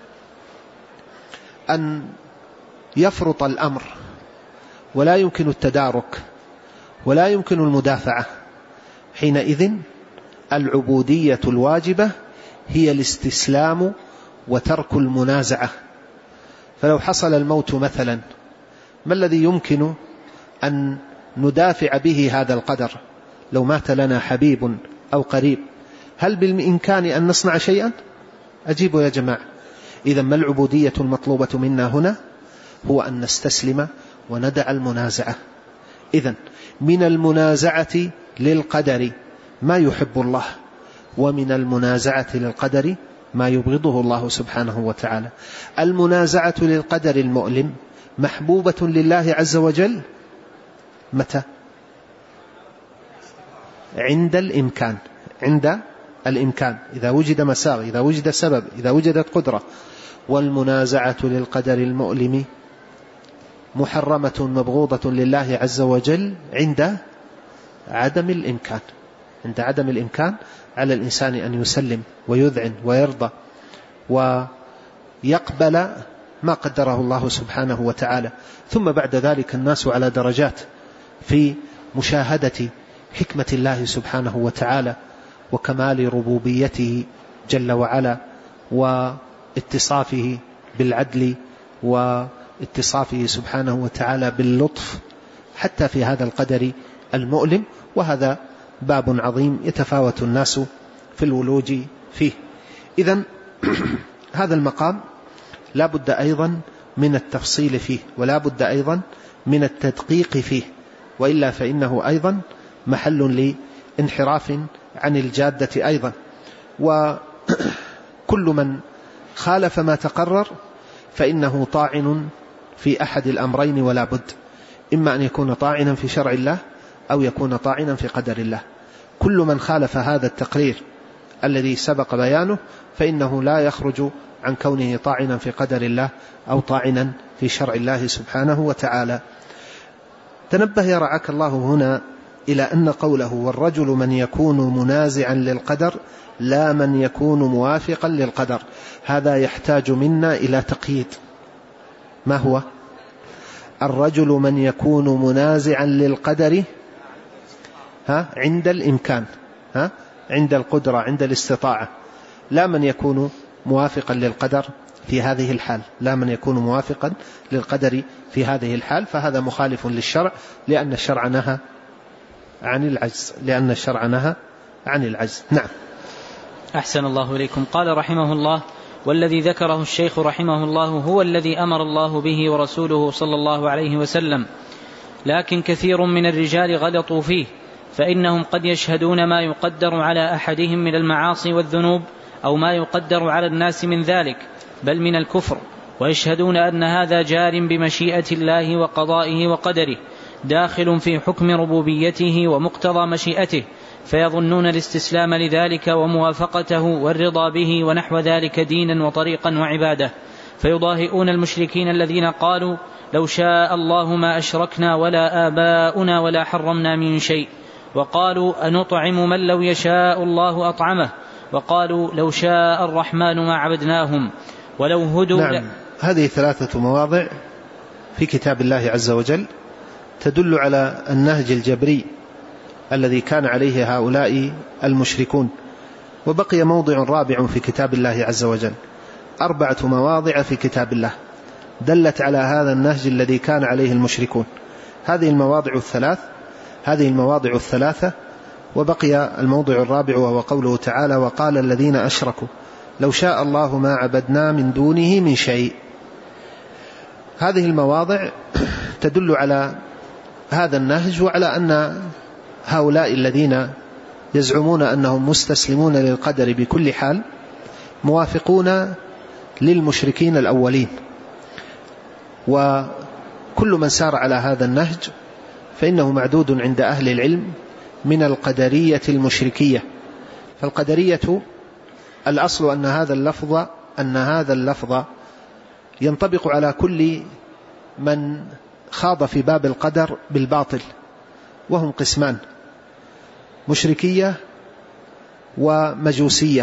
أن يفرط الأمر ولا يمكن التدارك ولا يمكن المدافعة، حينئذ العبودية الواجبة هي الاستسلام وترك المنازعة. فلو حصل الموت مثلا، ما الذي يمكن أن ندافع به هذا القدر؟ لو مات لنا حبيب أو قريب، هل بالإمكان أن نصنع شيئا؟ أجيبوا يا جماعة. إذا ما العبودية المطلوبة منا هنا؟ هو أن نستسلم وندع المنازعة. إذن من المنازعة للقدر ما يحب الله، ومن المنازعة للقدر ما يبغضه الله سبحانه وتعالى. المنازعة للقدر المؤلم محبوبة لله عز وجل متى؟ عند الإمكان، عند الإمكان، إذا وجد مساغ، إذا وجد سبب، إذا وجدت قدرة. والمنازعة للقدر المؤلم محرمة مبغوضة لله عز وجل عند عدم الإمكان. عند عدم الإمكان على الإنسان أن يسلم ويذعن ويرضى ويقبل ما قدره الله سبحانه وتعالى. ثم بعد ذلك الناس على درجات في مشاهدة حكمة الله سبحانه وتعالى وكمال ربوبيته جل وعلا واتصافه بالعدل واتصافه سبحانه وتعالى باللطف حتى في هذا القدر المؤلم. وهذا باب عظيم يتفاوت الناس في الولوج فيه. إذن هذا المقام لا بد أيضا من التفصيل فيه ولا بد أيضا من التدقيق فيه، وإلا فإنه أيضا محل لانحراف عن الجادة أيضا. وكل من خالف ما تقرر فإنه طاعن في أحد الأمرين ولا بد، إما أن يكون طاعنا في شرع الله أو يكون طاعنا في قدر الله. كل من خالف هذا التقرير الذي سبق بيانه فإنه لا يخرج عن كونه طاعنا في قدر الله أو طاعنا في شرع الله سبحانه وتعالى. تنبه يا رعاك الله هنا إلى أن قوله والرجل من يكون منازعا للقدر لا من يكون موافقا للقدر، هذا يحتاج منا إلى تقييد. ما هو؟ الرجل من يكون منازعا للقدر عند الإمكان، عند القدرة، عند الاستطاعة، لا من يكون موافقا للقدر في هذه الحال، لا من يكون موافقا للقدر في هذه الحال، فهذا مخالف للشرع لأن الشرع نهى عن العجز، لأن الشرع نهى عن العجز. نعم. أحسن الله إليكم. قال رحمه الله: والذي ذكره الشيخ رحمه الله هو الذي أمر الله به ورسوله صلى الله عليه وسلم، لكن كثير من الرجال غلطوا فيه، فإنهم قد يشهدون ما يقدر على أحدهم من المعاصي والذنوب أو ما يقدر على الناس من ذلك بل من الكفر، ويشهدون أن هذا جار بمشيئة الله وقضائه وقدره داخل في حكم ربوبيته ومقتضى مشيئته، فيظنون الاستسلام لذلك وموافقته والرضا به ونحو ذلك دينا وطريقا وعبادة، فيضاهئون المشركين الذين قالوا لو شاء الله ما أشركنا ولا آباؤنا ولا حرمنا من شيء، وقالوا أنطعم من لو يشاء الله أطعمه، وقالوا لو شاء الرحمن ما عبدناهم ولو هدوا. نعم. هذه 3 مواضع في كتاب الله عز وجل تدل على النهج الجبري الذي كان عليه هؤلاء المشركون. وبقي موضع رابع في كتاب الله عز وجل، 4 مواضع في كتاب الله دلت على هذا النهج الذي كان عليه المشركون. هذه المواضع الثلاثة، وبقي الموضع الرابع وهو قوله تعالى: وقال الذين أشركوا لو شاء الله ما عبدنا من دونه من شيء. هذه المواضع تدل على هذا النهج وعلى أن هؤلاء الذين يزعمون أنهم مستسلمون للقدر بكل حال موافقون للمشركين الأولين، وكل من سار على هذا النهج فإنه معدود عند أهل العلم من القدرية المشركية. فالقدرية الأصل أن هذا اللفظ ينطبق على كل من خاض في باب القدر بالباطل، وهم قسمان: مشركية ومجوسية.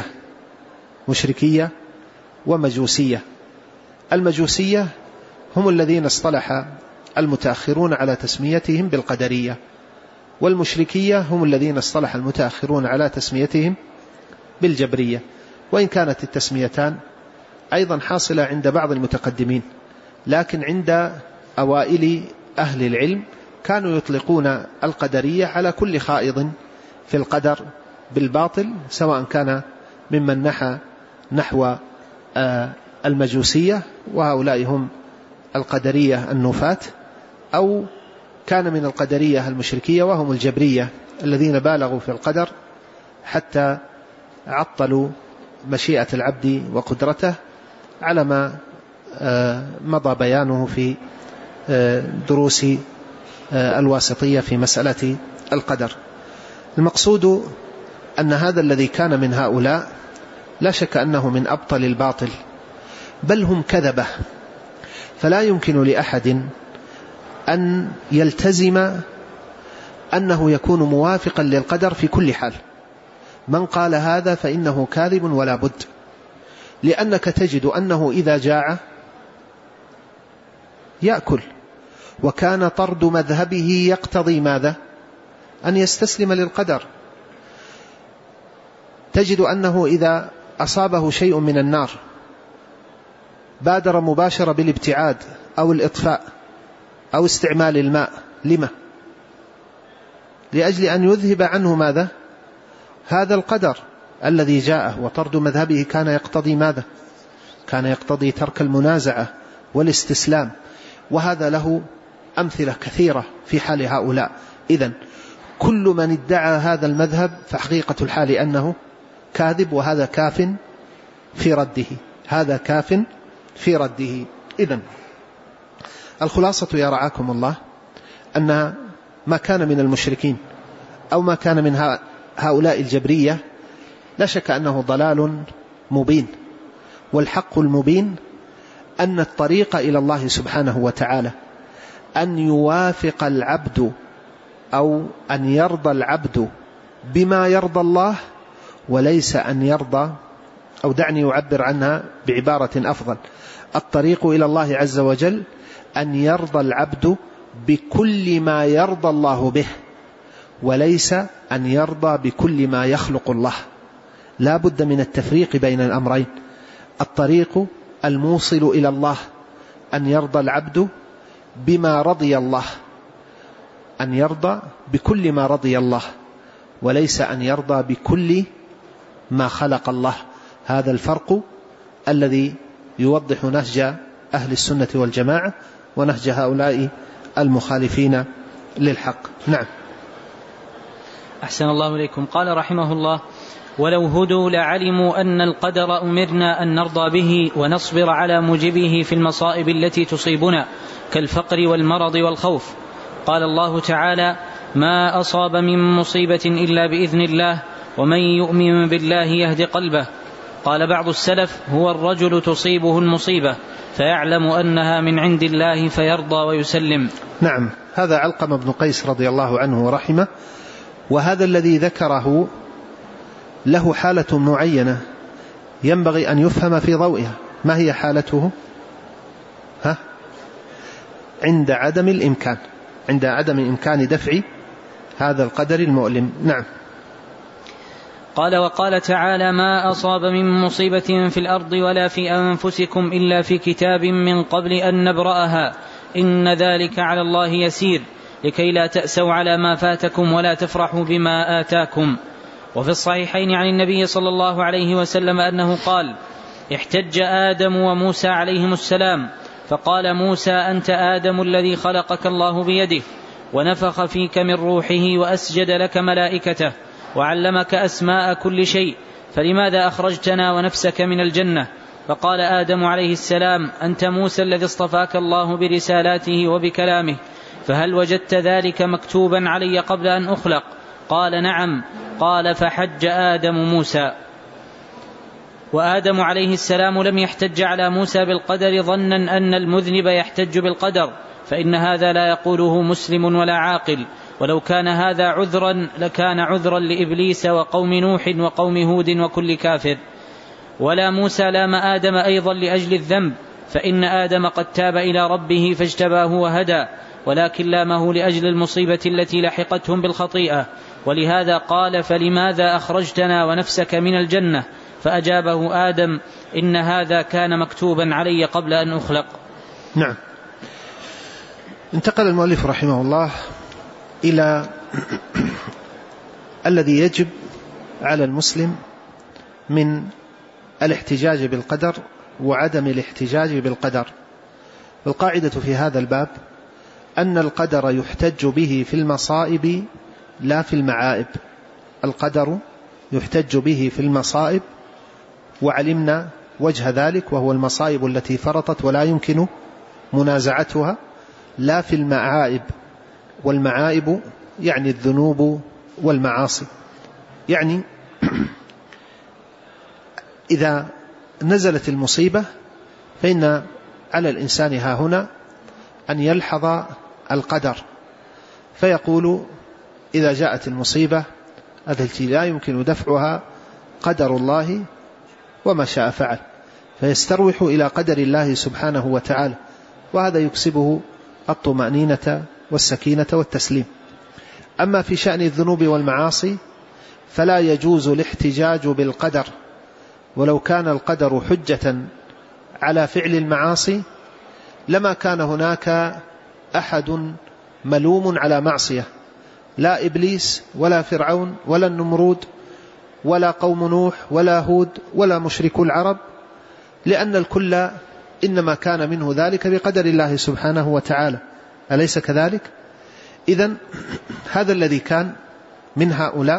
المجوسية هم الذين اصطلح المتأخرون على تسميتهم بالقدرية، والمشركية هم الذين اصطلح المتأخرون على تسميتهم بالجبرية، وإن كانت التسميتان أيضا حاصلة عند بعض المتقدمين، لكن عند أوائل أهل العلم كانوا يطلقون القدرية على كل خائض في القدر بالباطل، سواء كان ممن نحى نحو المجوسية وهؤلاء هم القدرية النفاة، أو كان من القدرية المشركية وهم الجبرية الذين بالغوا في القدر حتى عطلوا مشيئة العبد وقدرته، على ما مضى بيانه في دروس الواسطية في مسألة القدر. المقصود أن هذا الذي كان من هؤلاء لا شك أنه من أبطل الباطل، بل هم كذبة، فلا يمكن لأحد أن يلتزم أنه يكون موافقا للقدر في كل حال. من قال هذا فإنه كاذب ولا بد، لأنك تجد أنه إذا جاع يأكل، وكان طرد مذهبه يقتضي ماذا؟ أن يستسلم للقدر. تجد أنه إذا أصابه شيء من النار بادر مباشرة بالابتعاد أو الإطفاء أو استعمال الماء. لما؟ لأجل أن يذهب عنه ماذا؟ هذا القدر الذي جاءه. وطرد مذهبه كان يقتضي ماذا؟ كان يقتضي ترك المنازعة والاستسلام. وهذا له أمثلة كثيرة في حال هؤلاء. إذن كل من ادعى هذا المذهب فحقيقة الحال أنه كاذب، وهذا كاف في رده، هذا كاف في رده. إذن الخلاصة يا رعاكم الله أن ما كان من المشركين أو ما كان من هؤلاء الجبرية لا شك أنه ضلال مبين. والحق المبين أن الطريق إلى الله سبحانه وتعالى أن يوافق العبد أو أن يرضى العبد بما يرضى الله، وليس أن يرضى، أو دعني أعبر عنها بعبارة أفضل، الطريق إلى الله عز وجل أن يرضى العبد بكل ما يرضى الله به، وليس أن يرضى بكل ما يخلق الله. لا بد من التفريق بين الأمرين. الطريق الموصل إلى الله أن يرضى العبد بما رضي الله، أن يرضى بكل ما رضي الله، وليس أن يرضى بكل ما خلق الله. هذا الفرق الذي يوضح نهج أهل السنة والجماعة ونهج هؤلاء المخالفين للحق. نعم. أحسن الله إليكم. قال رحمه الله: ولو هدوا لعلموا أن القدر أمرنا أن نرضى به ونصبر على موجبه في المصائب التي تصيبنا كالفقر والمرض والخوف. قال الله تعالى: ما أصاب من مصيبة إلا بإذن الله ومن يؤمن بالله يهد قلبه. قال بعض السلف: هو الرجل تصيبه المصيبة فيعلم أنها من عند الله فيرضى ويسلم. نعم، هذا علقمة بن قيس رضي الله عنه ورحمه. وهذا الذي ذكره له حالة معينة ينبغي أن يفهم في ضوئها. ما هي حالته؟ عند عدم الإمكان، عند عدم إمكان دفع هذا القدر المؤلم. نعم. قال: وقال تعالى: ما أصاب من مصيبة في الأرض ولا في أنفسكم إلا في كتاب من قبل أن نبرأها إن ذلك على الله يسير لكي لا تأسوا على ما فاتكم ولا تفرحوا بما آتاكم. وفي الصحيحين عن النبي صلى الله عليه وسلم أنه قال: احتج آدم وموسى عليهم السلام فقال موسى: أنت آدم الذي خلقك الله بيده ونفخ فيك من روحه وأسجد لك ملائكته وعلمك أسماء كل شيء، فلماذا أخرجتنا ونفسك من الجنة؟ فقال آدم عليه السلام: أنت موسى الذي اصطفاك الله برسالاته وبكلامه، فهل وجدت ذلك مكتوبا علي قبل أن أخلق؟ قال: نعم. قال: فحج آدم موسى. وآدم عليه السلام لم يحتج على موسى بالقدر ظنا أن المذنب يحتج بالقدر، فإن هذا لا يقوله مسلم ولا عاقل، ولو كان هذا عذرا لكان عذرا لإبليس وقوم نوح وقوم هود وكل كافر. ولا موسى لام آدم أيضا لأجل الذنب، فإن آدم قد تاب إلى ربه فاجتباه وهدى، ولكن لامه لأجل المصيبة التي لحقتهم بالخطيئة، ولهذا قال: فلماذا أخرجتنا ونفسك من الجنة؟ فأجابه آدم: إن هذا كان مكتوبا علي قبل أن أخلق. نعم. انتقل المؤلف رحمه الله إلى الذي يجب على المسلم من الاحتجاج بالقدر وعدم الاحتجاج بالقدر. القاعدة في هذا الباب أن القدر يحتج به في المصائب لا في المعائب. القدر يحتج به في المصائب، وعلمنا وجه ذلك، وهو المصائب التي فرطت ولا يمكن منازعتها، لا في المعائب. والمعائب يعني الذنوب والمعاصي. يعني إذا نزلت المصيبة فإن على الإنسان ها هنا أن يلحظ القدر، فيقول إذا جاءت المصيبة التي لا يمكن دفعها قدر الله وما شاء فعل، فيستروح إلى قدر الله سبحانه وتعالى، وهذا يكسبه الطمأنينة والسكينة والتسليم. أما في شأن الذنوب والمعاصي فلا يجوز الاحتجاج بالقدر، ولو كان القدر حجة على فعل المعاصي لما كان هناك أحد ملوم على معصية، لا إبليس ولا فرعون ولا النمرود ولا قوم نوح ولا هود ولا مشركو العرب، لأن الكل إنما كان منه ذلك بقدر الله سبحانه وتعالى، أليس كذلك؟ إذن هذا الذي كان من هؤلاء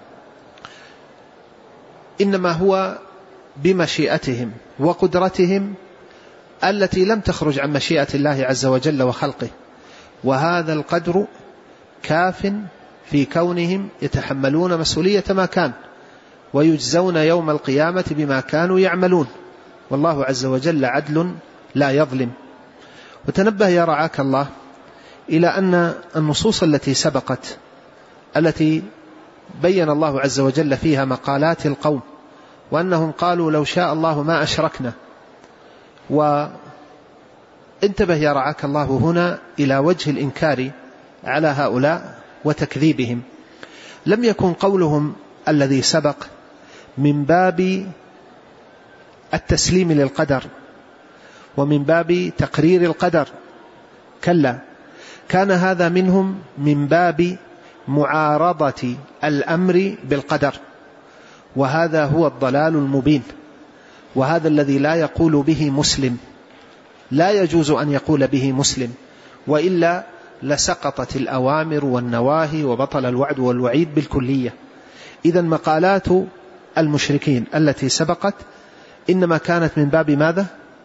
إنما هو بمشيئتهم وقدرتهم التي لم تخرج عن مشيئة الله عز وجل وخلقه، وهذا القدر كاف في كونهم يتحملون مسؤولية ما كان ويجزون يوم القيامة بما كانوا يعملون، والله عز وجل عدل لا يظلم. وتنبه يا رعاك الله إلى أن النصوص التي سبقت التي بين الله عز وجل فيها مقالات القوم وأنهم قالوا لو شاء الله ما أشركنا، وانتبه يا رعاك الله هنا إلى وجه الإنكار على هؤلاء وتكذيبهم. لم يكن قولهم الذي سبق من باب التسليم للقدر ومن باب تقرير القدر، كلا، كان هذا منهم من باب معارضة الأمر بالقدر، وهذا هو الضلال المبين، وهذا الذي لا يقول به مسلم، لا يجوز أن يقول به مسلم، وإلا لسقطت الأوامر والنواهي وبطل الوعد والوعيد بالكلية. إذن مقالات المشركين التي سبقت إنما كانت من باب ماذا؟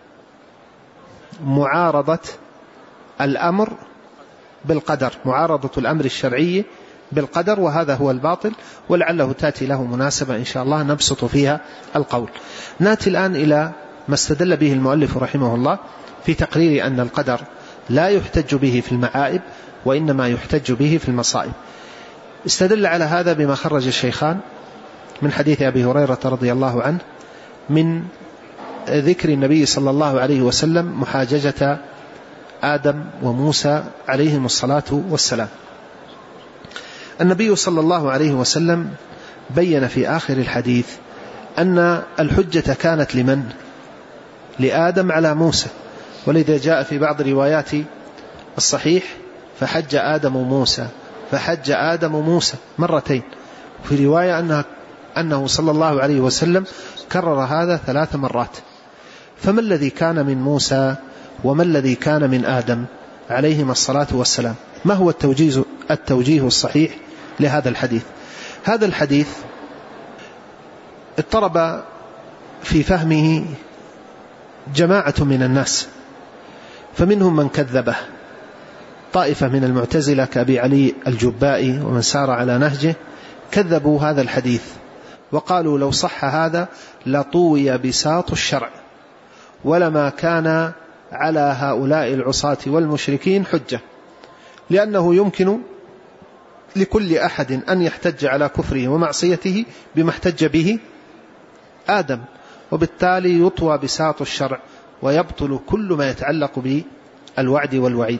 معارضة الأمر بالقدر، معارضة الأمر الشرعي بالقدر، وهذا هو الباطل، ولعله تأتي له مناسبة إن شاء الله نبسط فيها القول. نأتي الآن إلى ما استدل به المؤلف رحمه الله في تقرير أن القدر لا يحتج به في المعائب وإنما يحتج به في المصائب. استدل على هذا بما خرج الشيخان من حديث أبي هريرة رضي الله عنه من ذكر النبي صلى الله عليه وسلم محاججة آدم وموسى عليهم الصلاة والسلام. النبي صلى الله عليه وسلم بين في آخر الحديث أن الحجة كانت لمن؟ لآدم على موسى، ولذا جاء في بعض روايات الصحيح فحج آدم موسى، فحج آدم موسى مرتين، في رواية أنه صلى الله عليه وسلم كرر هذا 3 مرات. فما الذي كان من موسى وما الذي كان من آدم عليهما الصلاة والسلام؟ ما هو التوجيه الصحيح لهذا الحديث؟ هذا الحديث اضطرب في فهمه جماعة من الناس، فمنهم من كذبه، طائفة من المعتزلة كأبي علي الجبائي ومن سار على نهجه كذبوا هذا الحديث وقالوا لو صح هذا لطوي بساط الشرع ولما كان على هؤلاء العصاة والمشركين حجة، لأنه يمكن لكل أحد أن يحتج على كفره ومعصيته بما احتج به آدم، وبالتالي يطوى بساط الشرع ويبطل كل ما يتعلق بالوعد والوعيد.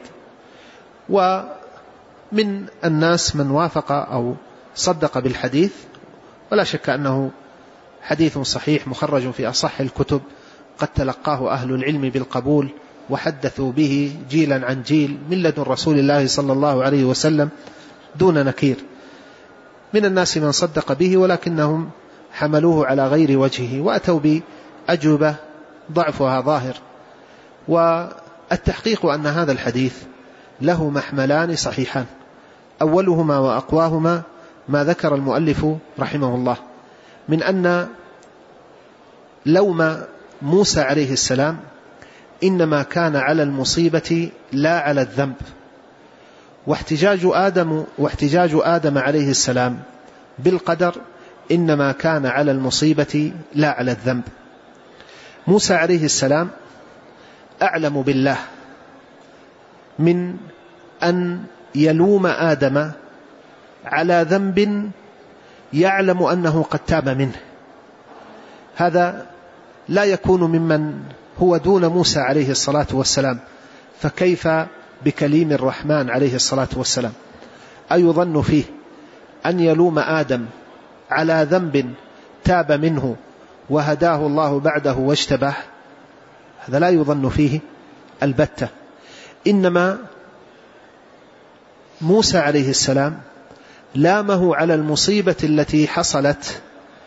ومن الناس من وافق أو صدق بالحديث، ولا شك أنه حديث صحيح مخرج في أصح الكتب، قد تلقاه أهل العلم بالقبول وحدثوا به جيلا عن جيل من لدن رسول الله صلى الله عليه وسلم دون نكير. من الناس من صدق به ولكنهم حملوه على غير وجهه وأتوا بأجوبة ضعفها ظاهر. والتحقيق أن هذا الحديث له محملان صحيحان، أولهما وأقواهما ما ذكر المؤلف رحمه الله من أن لوم موسى عليه السلام إنما كان على المصيبة لا على الذنب، واحتجاج آدم عليه السلام بالقدر إنما كان على المصيبة لا على الذنب. موسى عليه السلام أعلم بالله من أن يلوم آدم على ذنب يعلم أنه قد تاب منه. هذا لا يكون ممن هو دون موسى عليه الصلاة والسلام، فكيف بكليم الرحمن عليه الصلاة والسلام؟ أيظن فيه أن يلوم آدم على ذنب تاب منه وهداه الله بعده واجتباه؟ هذا لا يظن فيه البتة. إنما موسى عليه السلام لامه على المصيبة التي حصلت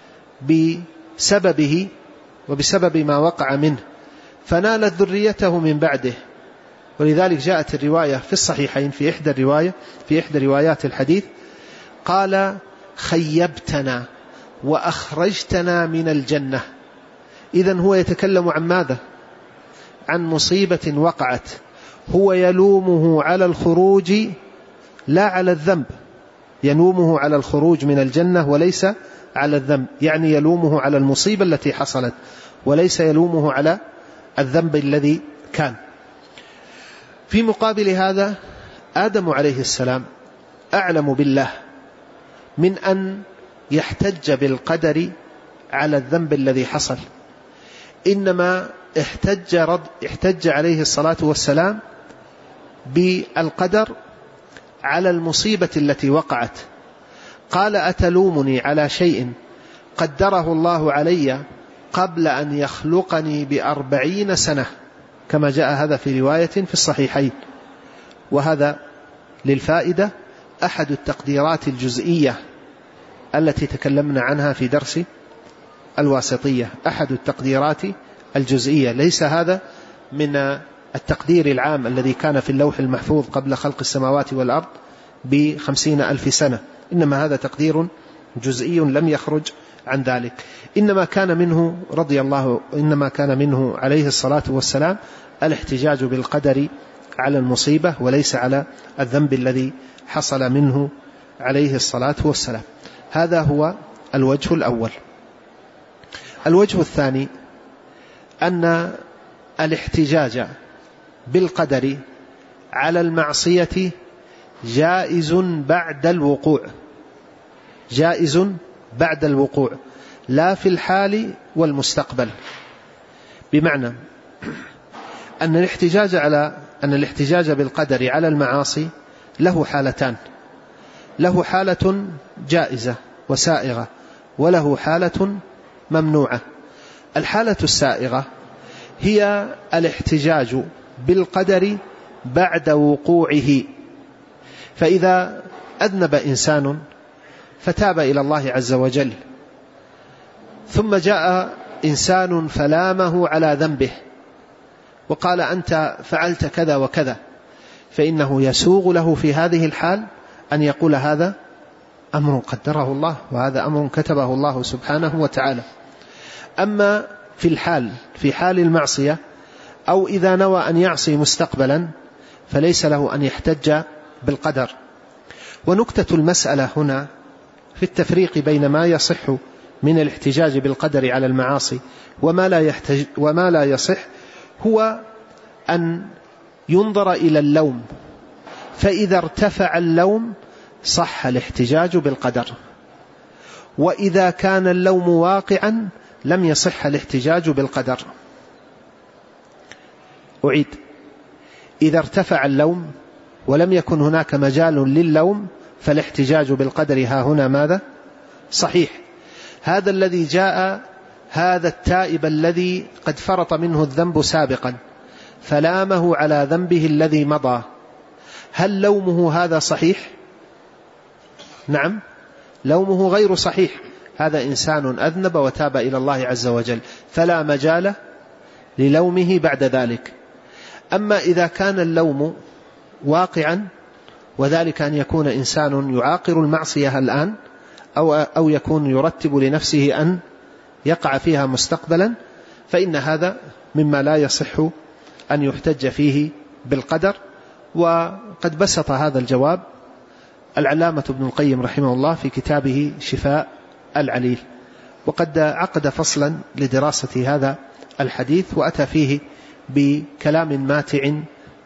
بسببه وبسبب ما وقع منه، فنالت ذريته من بعده. ولذلك جاءت الرواية في الصحيحين في إحدى روايات الحديث قال: خيبتنا وأخرجتنا من الجنة. إذن هو يتكلم عن ماذا؟ عن مصيبة وقعت، هو يلومه على الخروج لا على الذنب، يلومه على الخروج من الجنة وليس على الذنب، يعني يلومه على المصيبة التي حصلت وليس يلومه على الذنب الذي كان. في مقابل هذا آدم عليه السلام أعلم بالله من أن يحتج بالقدر على الذنب الذي حصل، إنما احتج عليه الصلاة والسلام بالقدر على المصيبة التي وقعت. قال: أتلومني على شيء قدره الله علي قبل أن يخلقني ب40 سنة، كما جاء هذا في رواية في الصحيحين. وهذا للفائدة أحد التقديرات الجزئية التي تكلمنا عنها في درس الواسطية، أحد التقديرات الجزئية، ليس هذا من التقدير العام الذي كان في اللوح المحفوظ قبل خلق السماوات والأرض ب50,000 سنة، إنما هذا تقدير جزئي لم يخرج عن ذلك. إنما كان منه عليه الصلاة والسلام الاحتجاج بالقدر على المصيبة وليس على الذنب الذي حصل منه عليه الصلاة والسلام. هذا هو الوجه الأول. الوجه الثاني أن الاحتجاج بالقدر على المعصية جائز بعد الوقوع، لا في الحال والمستقبل. بمعنى أن الاحتجاج بالقدر على المعاصي له حالتان: له حالة جائزة وسائغة، وله حالة ممنوعة. الحالة السائغة هي الاحتجاج بالقدر بعد وقوعه. فإذا أذنب إنسان فتاب إلى الله عز وجل، ثم جاء إنسان فلامه على ذنبه وقال: أنت فعلت كذا وكذا، فإنه يسوغ له في هذه الحال أن يقول: هذا أمر قدره الله، وهذا أمر كتبه الله سبحانه وتعالى. أما في حال المعصية، أو إذا نوى أن يعصي مستقبلا، فليس له أن يحتج بالقدر. ونكتة المسألة هنا في التفريق بين ما يصح من الاحتجاج بالقدر على المعاصي وما لا يصح، هو أن ينظر إلى اللوم، فإذا ارتفع اللوم صح الاحتجاج بالقدر، وإذا كان اللوم واقعا لم يصح الاحتجاج بالقدر. أعيد: إذا ارتفع اللوم ولم يكن هناك مجال للوم فالاحتجاج بالقدر ها هنا ماذا؟ صحيح. هذا الذي جاء، هذا التائب الذي قد فرط منه الذنب سابقا فلامه على ذنبه الذي مضى، هل لومه هذا صحيح؟ نعم، لومه غير صحيح. هذا إنسان أذنب وتاب إلى الله عز وجل، فلا مجال للومه بعد ذلك. أما إذا كان اللوم واقعا، وذلك أن يكون إنسان يعاقر المعصية الآن، أو يكون يرتب لنفسه أن يقع فيها مستقبلا، فإن هذا مما لا يصح أن يحتج فيه بالقدر. وقد بسط هذا الجواب العلامة ابن القيم رحمه الله في كتابه شفاء العليل، وقد عقد فصلا لدراسة هذا الحديث، وأتى فيه بكلام ماتع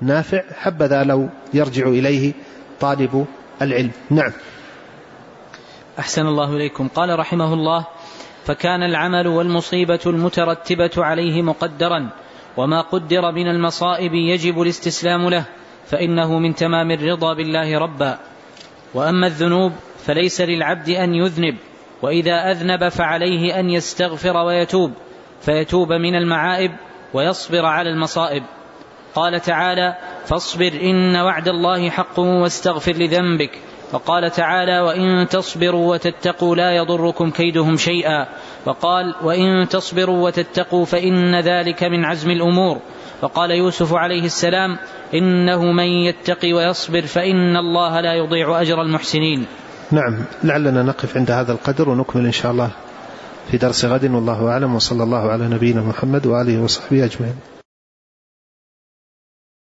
نافع، حبذا لو يرجع إليه طالب العلم. نعم. أحسن الله إليكم. قال رحمه الله: فكان العمل والمصيبة المترتبة عليه مقدرا، وما قدر من المصائب يجب الاستسلام له، فإنه من تمام الرضا بالله ربا. وأما الذنوب فليس للعبد أن يذنب، وإذا أذنب فعليه أن يستغفر ويتوب، فيتوب من المعائب ويصبر على المصائب. قال تعالى: فاصبر إن وعد الله حق واستغفر لذنبك. وقال تعالى: وإن تصبروا وتتقوا لا يضركم كيدهم شيئا. وقال: وإن تصبروا وتتقوا فإن ذلك من عزم الأمور. وقال يوسف عليه السلام: إنه من يتقي ويصبر فإن الله لا يضيع أجر المحسنين. نعم، لعلنا نقف عند هذا القدر ونكمل إن شاء الله في درس غد، والله أعلم، وصلى الله على نبينا محمد وآله وصحبه أجمعين.